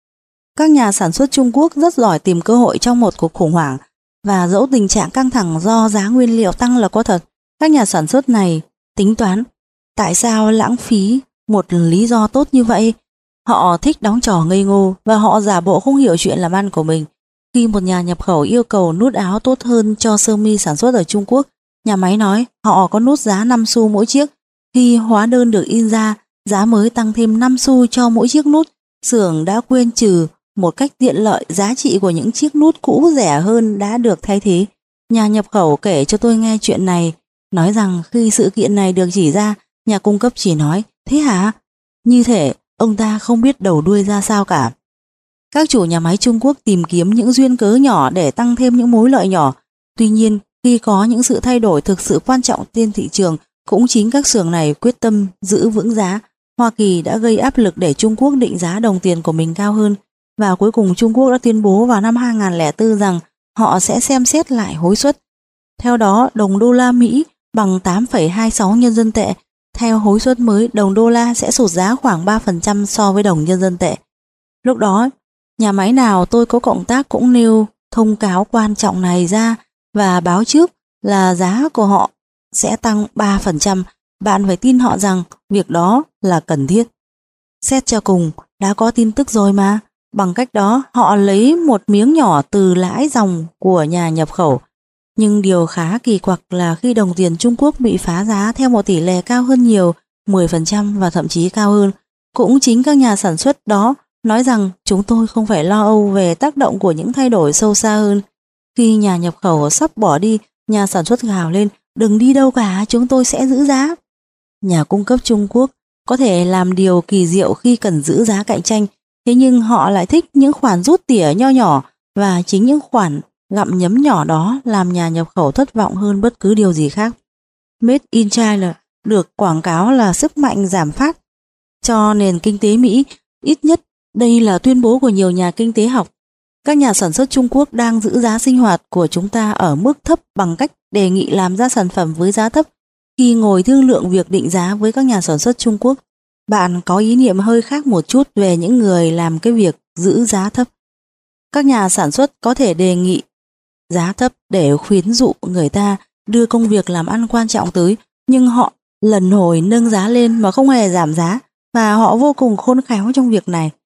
Các nhà sản xuất Trung Quốc rất giỏi tìm cơ hội trong một cuộc khủng hoảng, và dẫu tình trạng căng thẳng do giá nguyên liệu tăng là có thật, các nhà sản xuất này tính toán tại sao lãng phí một lý do tốt như vậy. Họ thích đóng trò ngây ngô và họ giả bộ không hiểu chuyện làm ăn của mình. Khi một nhà nhập khẩu yêu cầu nút áo tốt hơn cho sơ mi sản xuất ở Trung Quốc, nhà máy nói họ có nút giá năm xu mỗi chiếc. Khi hóa đơn được in ra, giá mới tăng thêm năm xu cho mỗi chiếc nút. Xưởng đã quên trừ một cách tiện lợi giá trị của những chiếc nút cũ rẻ hơn đã được thay thế. Nhà nhập khẩu kể cho tôi nghe chuyện này, nói rằng khi sự kiện này được chỉ ra, nhà cung cấp chỉ nói, thế hả? Như thể ông ta không biết đầu đuôi ra sao cả. Các chủ nhà máy Trung Quốc tìm kiếm những duyên cớ nhỏ để tăng thêm những mối lợi nhỏ. Tuy nhiên, khi có những sự thay đổi thực sự quan trọng trên thị trường, cũng chính các xưởng này quyết tâm giữ vững giá. Hoa Kỳ đã gây áp lực để Trung Quốc định giá đồng tiền của mình cao hơn, và cuối cùng Trung Quốc đã tuyên bố vào năm hai không không bốn rằng họ sẽ xem xét lại hối suất. Theo đó, đồng đô la Mỹ bằng tám phẩy hai sáu nhân dân tệ. Theo hối suất mới, đồng đô la sẽ sụt giá khoảng ba phần trăm so với đồng nhân dân tệ. Lúc đó, nhà máy nào tôi có cộng tác cũng nêu thông cáo quan trọng này ra và báo trước là giá của họ sẽ tăng ba phần trăm. Bạn phải tin họ rằng việc đó là cần thiết. Xét cho cùng, đã có tin tức rồi mà. Bằng cách đó, họ lấy một miếng nhỏ từ lãi dòng của nhà nhập khẩu. Nhưng điều khá kỳ quặc là khi đồng tiền Trung Quốc bị phá giá theo một tỷ lệ cao hơn nhiều, mười phần trăm và thậm chí cao hơn, cũng chính các nhà sản xuất đó nói rằng chúng tôi không phải lo âu về tác động của những thay đổi sâu xa hơn. Khi nhà nhập khẩu sắp bỏ đi, nhà sản xuất gào lên, đừng đi đâu cả, chúng tôi sẽ giữ giá. Nhà cung cấp Trung Quốc có thể làm điều kỳ diệu khi cần giữ giá cạnh tranh, thế nhưng họ lại thích những khoản rút tỉa nho nhỏ, và chính những khoản gặm nhấm nhỏ đó làm nhà nhập khẩu thất vọng hơn bất cứ điều gì khác. Made in China được quảng cáo là sức mạnh giảm phát cho nền kinh tế Mỹ, ít nhất đây là tuyên bố của nhiều nhà kinh tế học. Các nhà sản xuất Trung Quốc đang giữ giá sinh hoạt của chúng ta ở mức thấp bằng cách đề nghị làm ra sản phẩm với giá thấp. Khi ngồi thương lượng việc định giá với các nhà sản xuất Trung Quốc, bạn có ý niệm hơi khác một chút về những người làm cái việc giữ giá thấp. Các nhà sản xuất có thể đề nghị giá thấp để khuyến dụ người ta đưa công việc làm ăn quan trọng tới, nhưng họ lần hồi nâng giá lên mà không hề giảm giá, và họ vô cùng khôn khéo trong việc này.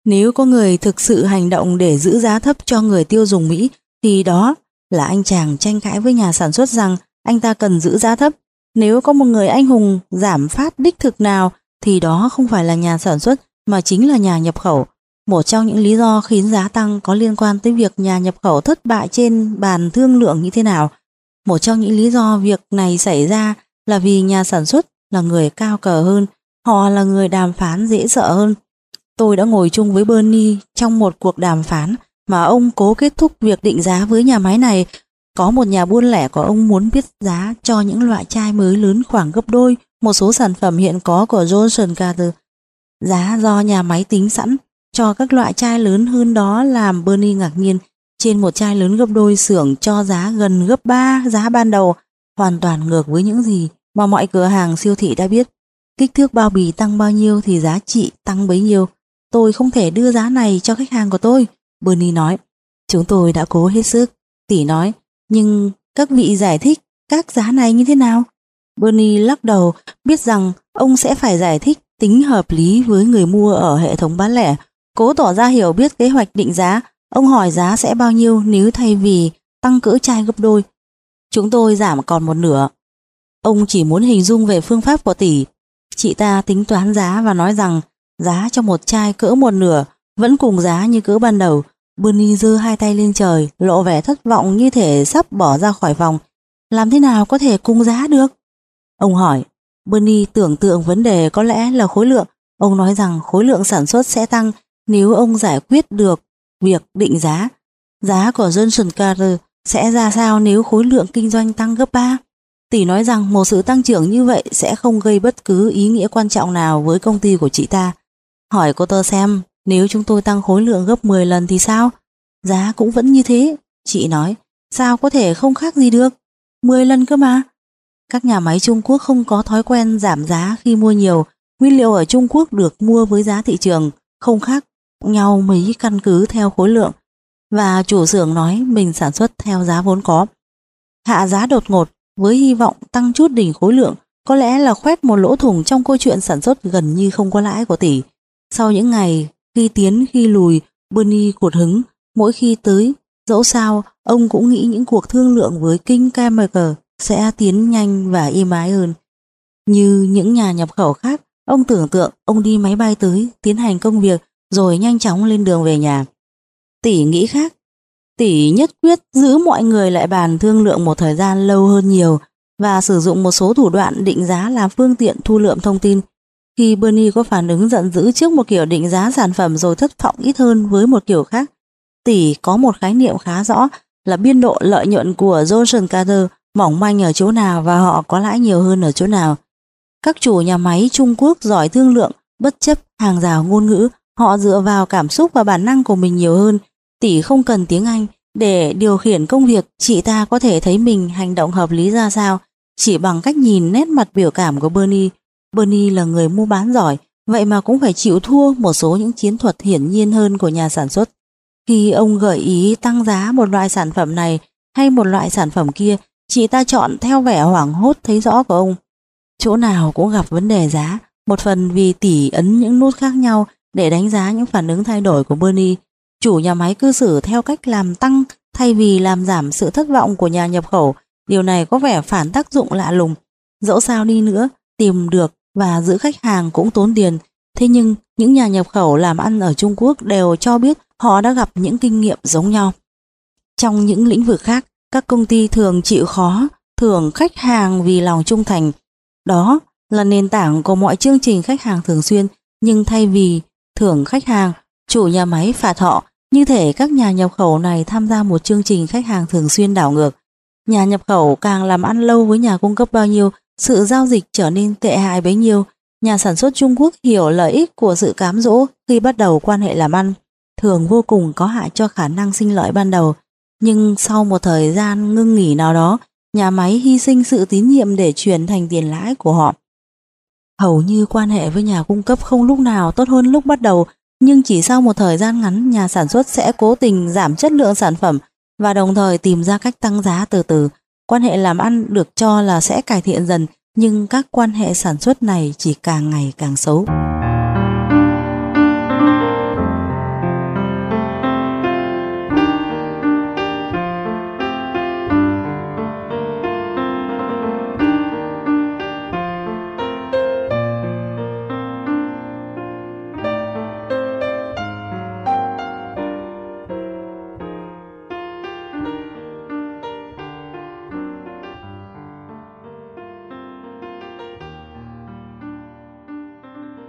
Nếu có người thực sự hành động để giữ giá thấp cho người tiêu dùng Mỹ thì đó là anh chàng tranh cãi với nhà sản xuất rằng anh ta cần giữ giá thấp. Nếu có một người anh hùng giảm phát đích thực nào thì đó không phải là nhà sản xuất mà chính là nhà nhập khẩu. Một trong những lý do khiến giá tăng có liên quan tới việc nhà nhập khẩu thất bại trên bàn thương lượng như thế nào. Một trong những lý do việc này xảy ra là vì nhà sản xuất là người cao cờ hơn, họ là người đàm phán dễ sợ hơn. Tôi đã ngồi chung với Bernie trong một cuộc đàm phán mà ông cố kết thúc việc định giá với nhà máy này. Có một nhà buôn lẻ của ông muốn biết giá cho những loại chai mới lớn khoảng gấp đôi một số sản phẩm hiện có của Johnson Carter. Giá do nhà máy tính sẵn cho các loại chai lớn hơn đó làm Bernie ngạc nhiên. Trên một chai lớn gấp đôi, xưởng cho giá gần gấp ba giá ban đầu, hoàn toàn ngược với những gì mà mọi cửa hàng siêu thị đã biết. Kích thước bao bì tăng bao nhiêu thì giá trị tăng bấy nhiêu. Tôi không thể đưa giá này cho khách hàng của tôi, Bernie nói. Chúng tôi đã cố hết sức, tỷ nói, nhưng các vị giải thích các giá này như thế nào? Bernie lắc đầu, biết rằng ông sẽ phải giải thích tính hợp lý với người mua ở hệ thống bán lẻ. Cố tỏ ra hiểu biết kế hoạch định giá, ông hỏi giá sẽ bao nhiêu nếu thay vì tăng cỡ chai gấp đôi, chúng tôi giảm còn một nửa. Ông chỉ muốn hình dung về phương pháp của tỷ. Chị ta tính toán giá và nói rằng giá cho một chai cỡ một nửa vẫn cùng giá như cỡ ban đầu. Bernie giơ hai tay lên trời, lộ vẻ thất vọng như thể sắp bỏ ra khỏi phòng. Làm thế nào có thể cùng giá được? Ông hỏi. Bernie tưởng tượng vấn đề có lẽ là khối lượng. Ông nói rằng khối lượng sản xuất sẽ tăng nếu ông giải quyết được việc định giá. Giá của Johnson Carter sẽ ra sao nếu khối lượng kinh doanh tăng gấp ba? Tỷ nói rằng một sự tăng trưởng như vậy sẽ không gây bất cứ ý nghĩa quan trọng nào với công ty của chị ta. Hỏi cô ta xem, nếu chúng tôi tăng khối lượng gấp mười lần thì sao? Giá cũng vẫn như thế, chị nói. Sao có thể không khác gì được? mười lần cơ mà. Các nhà máy Trung Quốc không có thói quen giảm giá khi mua nhiều. Nguyên liệu ở Trung Quốc được mua với giá thị trường, không khác nhau mấy căn cứ theo khối lượng. Và chủ xưởng nói mình sản xuất theo giá vốn có. Hạ giá đột ngột với hy vọng tăng chút đỉnh khối lượng có lẽ là khoét một lỗ thủng trong câu chuyện sản xuất gần như không có lãi của tỷ. Sau những ngày khi tiến khi lùi, Bernie cụt hứng. Mỗi khi tới, dẫu sao ông cũng nghĩ những cuộc thương lượng với King Chemical sẽ tiến nhanh và êm ái hơn. Như những nhà nhập khẩu khác, ông tưởng tượng ông đi máy bay tới tiến hành công việc rồi nhanh chóng lên đường về nhà. Tỷ nghĩ khác. Tỷ nhất quyết giữ mọi người lại bàn thương lượng một thời gian lâu hơn nhiều và sử dụng một số thủ đoạn định giá làm phương tiện thu lượm thông tin. Khi Bernie có phản ứng giận dữ trước một kiểu định giá sản phẩm rồi thất vọng ít hơn với một kiểu khác, tỷ có một khái niệm khá rõ là biên độ lợi nhuận của Johnson Carter mỏng manh ở chỗ nào và họ có lãi nhiều hơn ở chỗ nào. Các chủ nhà máy Trung Quốc giỏi thương lượng, bất chấp hàng rào ngôn ngữ, họ dựa vào cảm xúc và bản năng của mình nhiều hơn. Tỷ không cần tiếng Anh để điều khiển công việc, chị ta có thể thấy mình hành động hợp lý ra sao chỉ bằng cách nhìn nét mặt biểu cảm của Bernie. Bernie là người mua bán giỏi, vậy mà cũng phải chịu thua một số những chiến thuật hiển nhiên hơn của nhà sản xuất. Khi ông gợi ý tăng giá một loại sản phẩm này hay một loại sản phẩm kia, chị ta chọn theo vẻ hoảng hốt thấy rõ của ông. Chỗ nào cũng gặp vấn đề giá, một phần vì tỷ ấn những nút khác nhau để đánh giá những phản ứng thay đổi của Bernie. Chủ nhà máy cư xử theo cách làm tăng thay vì làm giảm sự thất vọng của nhà nhập khẩu. Điều này có vẻ phản tác dụng lạ lùng. Dẫu sao đi nữa, tìm được và giữ khách hàng cũng tốn tiền. Thế nhưng những nhà nhập khẩu làm ăn ở Trung Quốc đều cho biết họ đã gặp những kinh nghiệm giống nhau. Trong những lĩnh vực khác, các công ty thường chịu khó thưởng khách hàng vì lòng trung thành. Đó là nền tảng của mọi chương trình khách hàng thường xuyên, nhưng thay vì thưởng khách hàng, chủ nhà máy phạt họ. Như thể các nhà nhập khẩu này tham gia một chương trình khách hàng thường xuyên đảo ngược. Nhà nhập khẩu càng làm ăn lâu với nhà cung cấp bao nhiêu, sự giao dịch trở nên tệ hại bấy nhiêu. Nhà sản xuất Trung Quốc hiểu lợi ích của sự cám dỗ khi bắt đầu quan hệ làm ăn, thường vô cùng có hại cho khả năng sinh lợi ban đầu. Nhưng sau một thời gian ngưng nghỉ nào đó, nhà máy hy sinh sự tín nhiệm để chuyển thành tiền lãi của họ. Hầu như quan hệ với nhà cung cấp không lúc nào tốt hơn lúc bắt đầu, nhưng chỉ sau một thời gian ngắn, nhà sản xuất sẽ cố tình giảm chất lượng sản phẩm và đồng thời tìm ra cách tăng giá từ từ. Quan hệ làm ăn được cho là sẽ cải thiện dần, nhưng các quan hệ sản xuất này chỉ càng ngày càng xấu.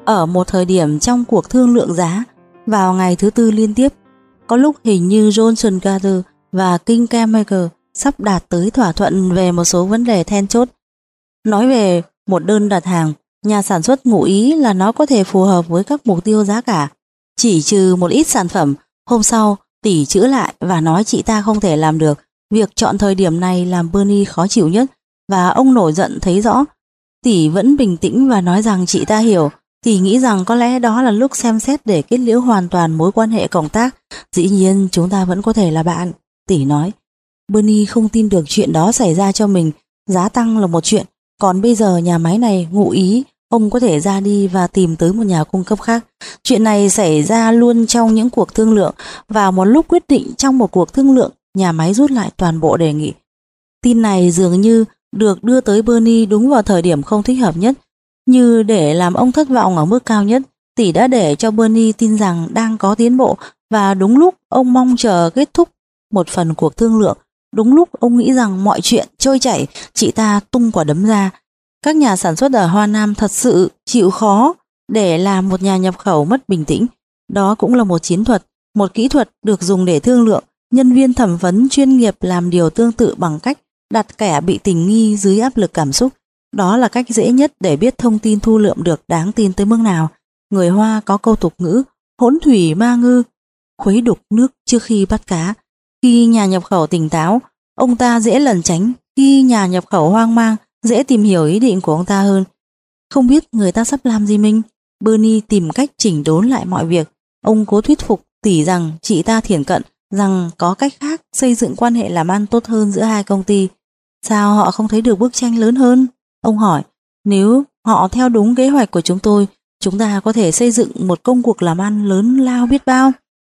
Ở một thời điểm trong cuộc thương lượng giá, vào ngày thứ tư liên tiếp, có lúc hình như Johnson Carter và King Chemical sắp đạt tới thỏa thuận về một số vấn đề then chốt. Nói về một đơn đặt hàng, nhà sản xuất ngụ ý là nó có thể phù hợp với các mục tiêu giá cả, chỉ trừ một ít sản phẩm. Hôm sau, tỷ chữa lại và nói chị ta không thể làm được. Việc chọn thời điểm này làm Bernie khó chịu nhất, và ông nổi giận thấy rõ. Tỷ vẫn bình tĩnh và nói rằng chị ta hiểu. Tỷ nghĩ rằng có lẽ đó là lúc xem xét để kết liễu hoàn toàn mối quan hệ cộng tác. Dĩ nhiên chúng ta vẫn có thể là bạn, tỷ nói. Bernie không tin được chuyện đó xảy ra cho mình. Giá tăng là một chuyện, còn bây giờ nhà máy này ngụ ý ông có thể ra đi và tìm tới một nhà cung cấp khác. Chuyện này xảy ra luôn trong những cuộc thương lượng, và một lúc quyết định trong một cuộc thương lượng, nhà máy rút lại toàn bộ đề nghị. Tin này dường như được đưa tới Bernie đúng vào thời điểm không thích hợp nhất, như để làm ông thất vọng ở mức cao nhất. Tỷ đã để cho Bernie tin rằng đang có tiến bộ, và đúng lúc ông mong chờ kết thúc một phần cuộc thương lượng, đúng lúc ông nghĩ rằng mọi chuyện trôi chảy, chị ta tung quả đấm ra. Các nhà sản xuất ở Hoa Nam thật sự chịu khó để làm một nhà nhập khẩu mất bình tĩnh. Đó cũng là một chiến thuật, một kỹ thuật được dùng để thương lượng. Nhân viên thẩm vấn chuyên nghiệp làm điều tương tự bằng cách đặt kẻ bị tình nghi dưới áp lực cảm xúc. Đó là cách dễ nhất để biết thông tin thu lượm được đáng tin tới mức nào. Người Hoa có câu tục ngữ hỗn thủy ma ngư, khuấy đục nước trước khi bắt cá. Khi nhà nhập khẩu tỉnh táo, ông ta dễ lẩn tránh. Khi nhà nhập khẩu hoang mang, dễ tìm hiểu ý định của ông ta hơn. Không biết người ta sắp làm gì mình. Bernie tìm cách chỉnh đốn lại mọi việc. Ông cố thuyết phục tỷ rằng chị ta thiển cận, rằng có cách khác xây dựng quan hệ làm ăn tốt hơn giữa hai công ty. Sao họ không thấy được bức tranh lớn hơn? Ông hỏi. Nếu họ theo đúng kế hoạch của chúng tôi, chúng ta có thể xây dựng một công cuộc làm ăn lớn lao biết bao.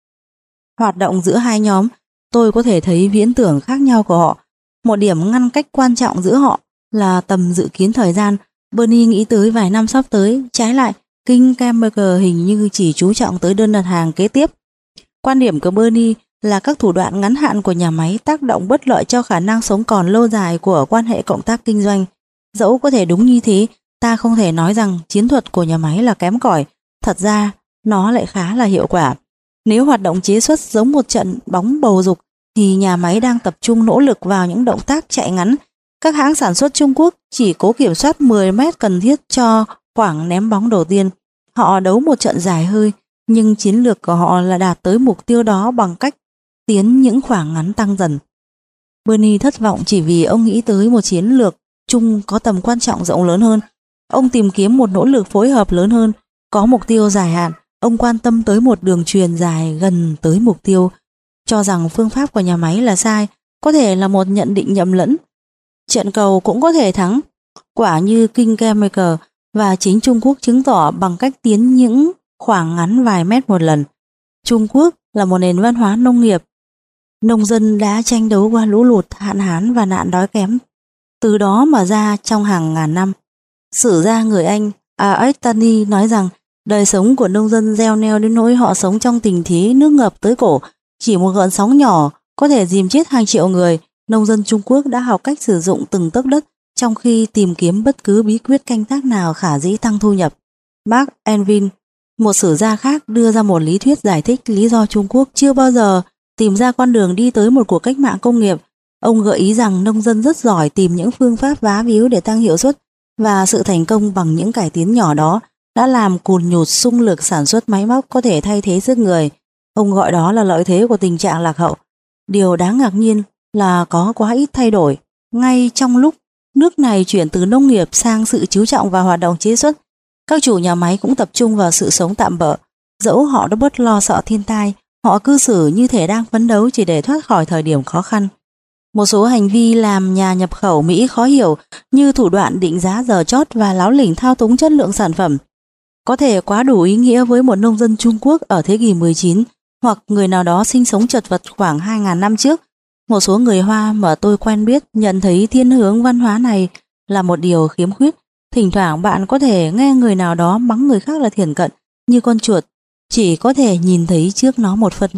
Hoạt động giữa hai nhóm, tôi có thể thấy viễn tưởng khác nhau của họ. Một điểm ngăn cách quan trọng giữa họ là tầm dự kiến thời gian. Bernie nghĩ tới vài năm sắp tới. Trái lại, King Chemical hình như chỉ chú trọng tới đơn đặt hàng kế tiếp. Quan điểm của Bernie là các thủ đoạn ngắn hạn của nhà máy tác động bất lợi cho khả năng sống còn lâu dài của quan hệ cộng tác kinh doanh. Dẫu có thể đúng như thế, ta không thể nói rằng chiến thuật của nhà máy là kém cỏi. Thật ra, nó lại khá là hiệu quả. Nếu hoạt động chế xuất giống một trận bóng bầu dục, thì nhà máy đang tập trung nỗ lực vào những động tác chạy ngắn. Các hãng sản xuất Trung Quốc chỉ cố kiểm soát mười mét cần thiết cho khoảng ném bóng đầu tiên. Họ đấu một trận dài hơi, nhưng chiến lược của họ là đạt tới mục tiêu đó bằng cách tiến những khoảng ngắn tăng dần. Bernie thất vọng chỉ vì ông nghĩ tới một chiến lược chung có tầm quan trọng rộng lớn hơn. Ông tìm kiếm một nỗ lực phối hợp lớn hơn, có mục tiêu dài hạn. Ông quan tâm tới một đường truyền dài gần tới mục tiêu. Cho rằng phương pháp của nhà máy là sai, có thể là một nhận định nhầm lẫn. Trận cầu cũng có thể thắng. Quả như King Chemical và chính Trung Quốc chứng tỏ bằng cách tiến những khoảng ngắn vài mét một lần. Trung Quốc là một nền văn hóa nông nghiệp. Nông dân đã tranh đấu qua lũ lụt, hạn hán và nạn đói kém. Từ đó mà ra trong hàng ngàn năm. Sử gia người Anh Aestani nói rằng đời sống của nông dân gieo neo đến nỗi họ sống trong tình thế nước ngập tới cổ. Chỉ một gợn sóng nhỏ có thể dìm chết hàng triệu người. Nông dân Trung Quốc đã học cách sử dụng từng tấc đất trong khi tìm kiếm bất cứ bí quyết canh tác nào khả dĩ tăng thu nhập. Mark Envin, một sử gia khác, đưa ra một lý thuyết giải thích lý do Trung Quốc chưa bao giờ tìm ra con đường đi tới một cuộc cách mạng công nghiệp. Ông gợi ý rằng nông dân rất giỏi tìm những phương pháp vá víu để tăng hiệu suất, và sự thành công bằng những cải tiến nhỏ đó đã làm cùn nhụt xung lực sản xuất máy móc có thể thay thế sức người. Ông gọi đó là lợi thế của tình trạng lạc hậu. Điều đáng ngạc nhiên là có quá ít thay đổi. Ngay trong lúc nước này chuyển từ nông nghiệp sang sự chú trọng vào hoạt động chế xuất, các chủ nhà máy cũng tập trung vào sự sống tạm bợ. Dẫu họ đã bớt lo sợ thiên tai, họ cư xử như thể đang phấn đấu chỉ để thoát khỏi thời điểm khó khăn. Một số hành vi làm nhà nhập khẩu Mỹ khó hiểu, như thủ đoạn định giá giờ chót và láo lỉnh thao túng chất lượng sản phẩm, có thể quá đủ ý nghĩa với một nông dân Trung Quốc ở thế kỷ mười chín hoặc người nào đó sinh sống chật vật khoảng hai nghìn năm trước. Một số người Hoa mà tôi quen biết nhận thấy thiên hướng văn hóa này là một điều khiếm khuyết. Thỉnh thoảng bạn có thể nghe người nào đó mắng người khác là thiển cận, như con chuột, chỉ có thể nhìn thấy trước nó một phần.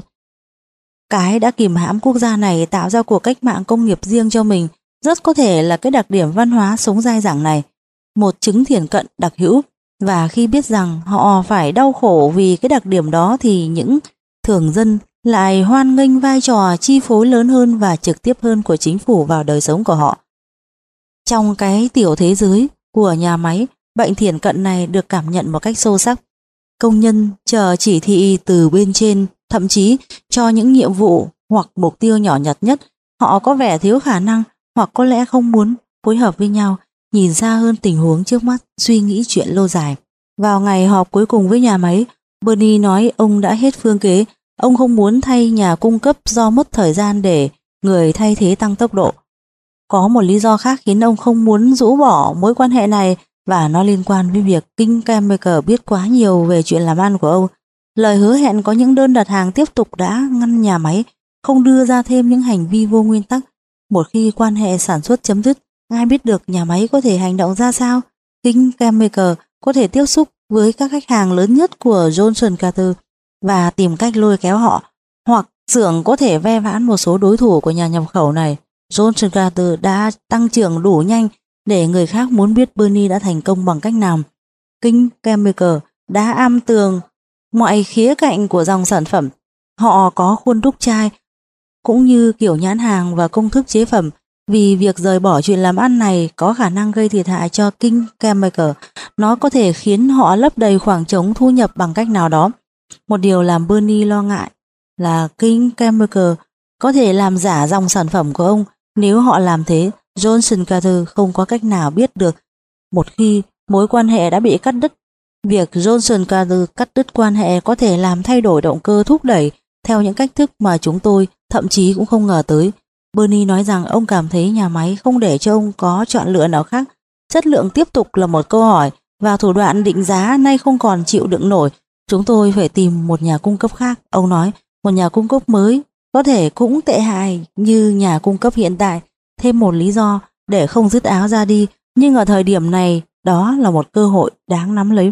Cái đã kìm hãm quốc gia này tạo ra cuộc cách mạng công nghiệp riêng cho mình rất có thể là cái đặc điểm văn hóa sống dai dẳng này, một chứng thiển cận đặc hữu. Và khi biết rằng họ phải đau khổ vì cái đặc điểm đó thì những thường dân lại hoan nghênh vai trò chi phối lớn hơn và trực tiếp hơn của chính phủ vào đời sống của họ. Trong cái tiểu thế giới của nhà máy, bệnh thiển cận này được cảm nhận một cách sâu sắc. Công nhân chờ chỉ thị từ bên trên, thậm chí cho những nhiệm vụ hoặc mục tiêu nhỏ nhặt nhất, họ có vẻ thiếu khả năng hoặc có lẽ không muốn phối hợp với nhau, nhìn xa hơn tình huống trước mắt, suy nghĩ chuyện lâu dài. Vào ngày họp cuối cùng với nhà máy, Bernie nói ông đã hết phương kế, ông không muốn thay nhà cung cấp do mất thời gian để người thay thế tăng tốc độ. Có một lý do khác khiến ông không muốn rũ bỏ mối quan hệ này và nó liên quan với việc King Chemical biết quá nhiều về chuyện làm ăn của ông. Lời hứa hẹn có những đơn đặt hàng tiếp tục đã ngăn nhà máy không đưa ra thêm những hành vi vô nguyên tắc. Một khi quan hệ sản xuất chấm dứt, ai biết được nhà máy có thể hành động ra sao? King Chemical có thể tiếp xúc với các khách hàng lớn nhất của Johnson Carter và tìm cách lôi kéo họ, hoặc xưởng có thể ve vãn một số đối thủ của nhà nhập khẩu này. Johnson Carter đã tăng trưởng đủ nhanh để người khác muốn biết Bernie đã thành công bằng cách nào. King Chemical đã am tường mọi khía cạnh của dòng sản phẩm. Họ có khuôn đúc chai cũng như kiểu nhãn hàng và công thức chế phẩm. Vì việc rời bỏ chuyện làm ăn này có khả năng gây thiệt hại cho King Chemical, nó có thể khiến họ lấp đầy khoảng trống thu nhập bằng cách nào đó. Một điều làm Bernie lo ngại là King Chemical có thể làm giả dòng sản phẩm của ông. Nếu họ làm thế, Johnson Carter không có cách nào biết được. Một khi mối quan hệ đã bị cắt đứt, việc Johnson Carter cắt đứt quan hệ có thể làm thay đổi động cơ thúc đẩy theo những cách thức mà chúng tôi thậm chí cũng không ngờ tới. Bernie nói rằng ông cảm thấy nhà máy không để cho ông có chọn lựa nào khác. Chất lượng tiếp tục là một câu hỏi và thủ đoạn định giá nay không còn chịu đựng nổi. Chúng tôi phải tìm một nhà cung cấp khác. Ông nói một nhà cung cấp mới có thể cũng tệ hại như nhà cung cấp hiện tại. Thêm một lý do để không dứt áo ra đi, nhưng ở thời điểm này đó là một cơ hội đáng nắm lấy.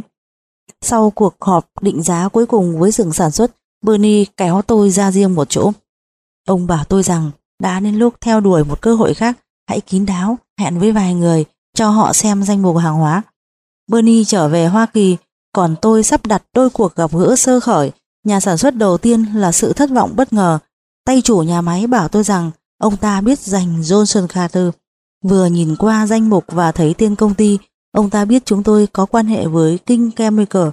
Sau cuộc họp định giá cuối cùng với xưởng sản xuất, Bernie kéo tôi ra riêng một chỗ. Ông bảo tôi rằng đã đến lúc theo đuổi một cơ hội khác, hãy kín đáo, hẹn với vài người, cho họ xem danh mục hàng hóa. Bernie trở về Hoa Kỳ, còn tôi sắp đặt đôi cuộc gặp gỡ sơ khởi. Nhà sản xuất đầu tiên là sự thất vọng bất ngờ. Tay chủ nhà máy bảo tôi rằng ông ta biết danh Johnson Carter. Vừa nhìn qua danh mục và thấy tên công ty, ông ta biết chúng tôi có quan hệ với King Chemical.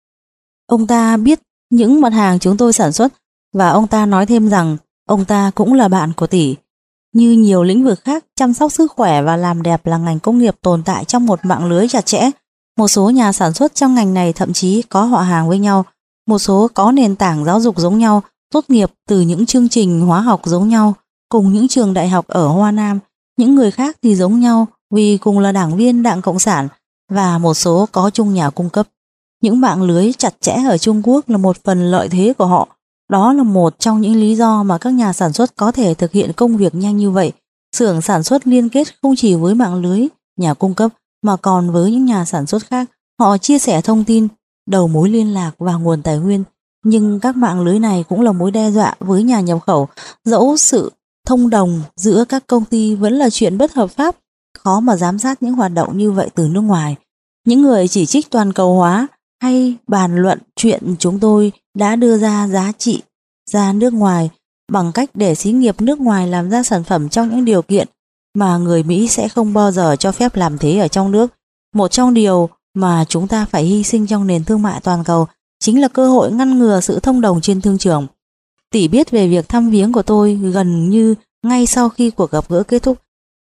Ông ta biết những mặt hàng chúng tôi sản xuất, và ông ta nói thêm rằng ông ta cũng là bạn của tỷ. Như nhiều lĩnh vực khác, chăm sóc sức khỏe và làm đẹp là ngành công nghiệp tồn tại trong một mạng lưới chặt chẽ. Một số nhà sản xuất trong ngành này thậm chí có họ hàng với nhau, một số có nền tảng giáo dục giống nhau, tốt nghiệp từ những chương trình hóa học giống nhau, cùng những trường đại học ở Hoa Nam. Những người khác thì giống nhau vì cùng là đảng viên Đảng Cộng sản, và một số có chung nhà cung cấp. Những mạng lưới chặt chẽ ở Trung Quốc là một phần lợi thế của họ. Đó là một trong những lý do mà các nhà sản xuất có thể thực hiện công việc nhanh như vậy. Xưởng sản xuất liên kết không chỉ với mạng lưới nhà cung cấp mà còn với những nhà sản xuất khác. Họ chia sẻ thông tin, đầu mối liên lạc và nguồn tài nguyên. Nhưng các mạng lưới này cũng là mối đe dọa với nhà nhập khẩu. Dẫu sự thông đồng giữa các công ty vẫn là chuyện bất hợp pháp, khó mà giám sát những hoạt động như vậy từ nước ngoài. Những người chỉ trích toàn cầu hóa hay bàn luận chuyện chúng tôi đã đưa ra giá trị ra nước ngoài bằng cách để xí nghiệp nước ngoài làm ra sản phẩm trong những điều kiện mà người Mỹ sẽ không bao giờ cho phép làm thế ở trong nước. Một trong điều mà chúng ta phải hy sinh trong nền thương mại toàn cầu chính là cơ hội ngăn ngừa sự thông đồng trên thương trường. Tỷ biết về việc thăm viếng của tôi gần như ngay sau khi cuộc gặp gỡ kết thúc.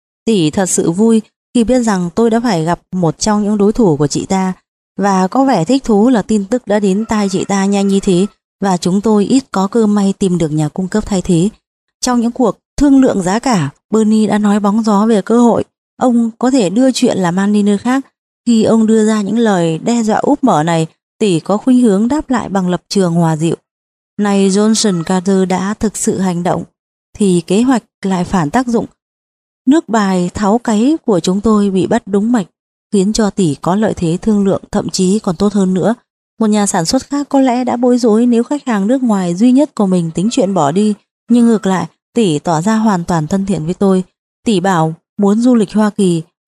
Tỷ thật sự vui khi biết rằng tôi đã phải gặp một trong những đối thủ của chị ta, và có vẻ thích thú là tin tức đã đến tai chị ta nhanh như thế, và chúng tôi ít có cơ may tìm được nhà cung cấp thay thế. Trong những cuộc thương lượng giá cả, Bernie đã nói bóng gió về cơ hội. Ông có thể đưa chuyện làm ăn đi nơi khác. Khi ông đưa ra những lời đe dọa úp mở này, tỷ có khuynh hướng đáp lại bằng lập trường hòa dịu. Này Johnson Carter đã thực sự hành động, thì kế hoạch lại phản tác dụng. Nước bài tháo cáy của chúng tôi bị bắt đúng mạch, khiến cho tỷ có lợi thế thương lượng thậm chí còn tốt hơn nữa. Một nhà sản xuất khác có lẽ đã bối rối nếu khách hàng nước ngoài duy nhất của mình tính chuyện bỏ đi, nhưng ngược lại, tỷ tỏ ra hoàn toàn thân thiện với tôi. Tỷ bảo muốn du lịch Hoa Kỳ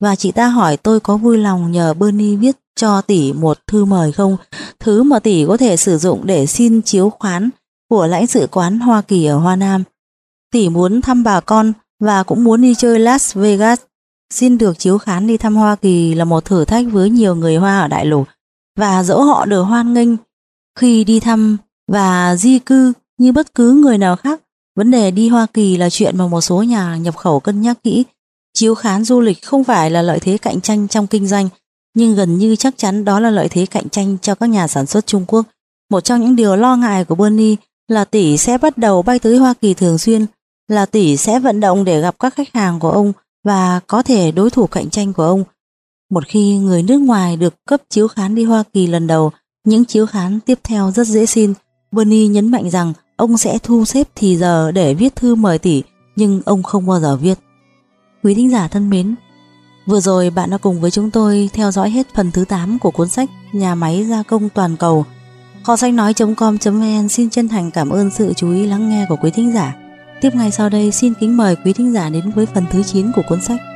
và chị ta hỏi tôi có vui lòng nhờ Bernie viết cho tỷ một thư mời không, thứ mà tỷ có thể sử dụng để xin chiếu khoán của lãnh sự quán Hoa Kỳ ở Hoa Nam. Tỷ muốn thăm bà con và cũng muốn đi chơi Las Vegas. Xin được chiếu khán đi thăm Hoa Kỳ là một thử thách với nhiều người Hoa ở đại lục, và dẫu họ được hoan nghênh khi đi thăm và di cư như bất cứ người nào khác, vấn đề đi Hoa Kỳ là chuyện mà một số nhà nhập khẩu cân nhắc kỹ. Chiếu khán du lịch không phải là lợi thế cạnh tranh trong kinh doanh, nhưng gần như chắc chắn đó là lợi thế cạnh tranh cho các nhà sản xuất Trung Quốc. Một trong những điều lo ngại của Bernie là tỷ sẽ bắt đầu bay tới Hoa Kỳ thường xuyên, là tỷ sẽ vận động để gặp các khách hàng của ông và có thể đối thủ cạnh tranh của ông. Một khi người nước ngoài được cấp chiếu khán đi Hoa Kỳ lần đầu, những chiếu khán tiếp theo rất dễ xin. Bernie nhấn mạnh rằng ông sẽ thu xếp thì giờ để viết thư mời tỷ, nhưng ông không bao giờ viết. Quý thính giả thân mến, vừa rồi bạn đã cùng với chúng tôi theo dõi hết phần thứ tám của cuốn sách Nhà máy gia công toàn cầu. Kho sách nói chấm com chấm vn xin chân thành cảm ơn sự chú ý lắng nghe của quý thính giả. Tiếp ngay sau đây xin kính mời quý thính giả đến với phần thứ chín của cuốn sách.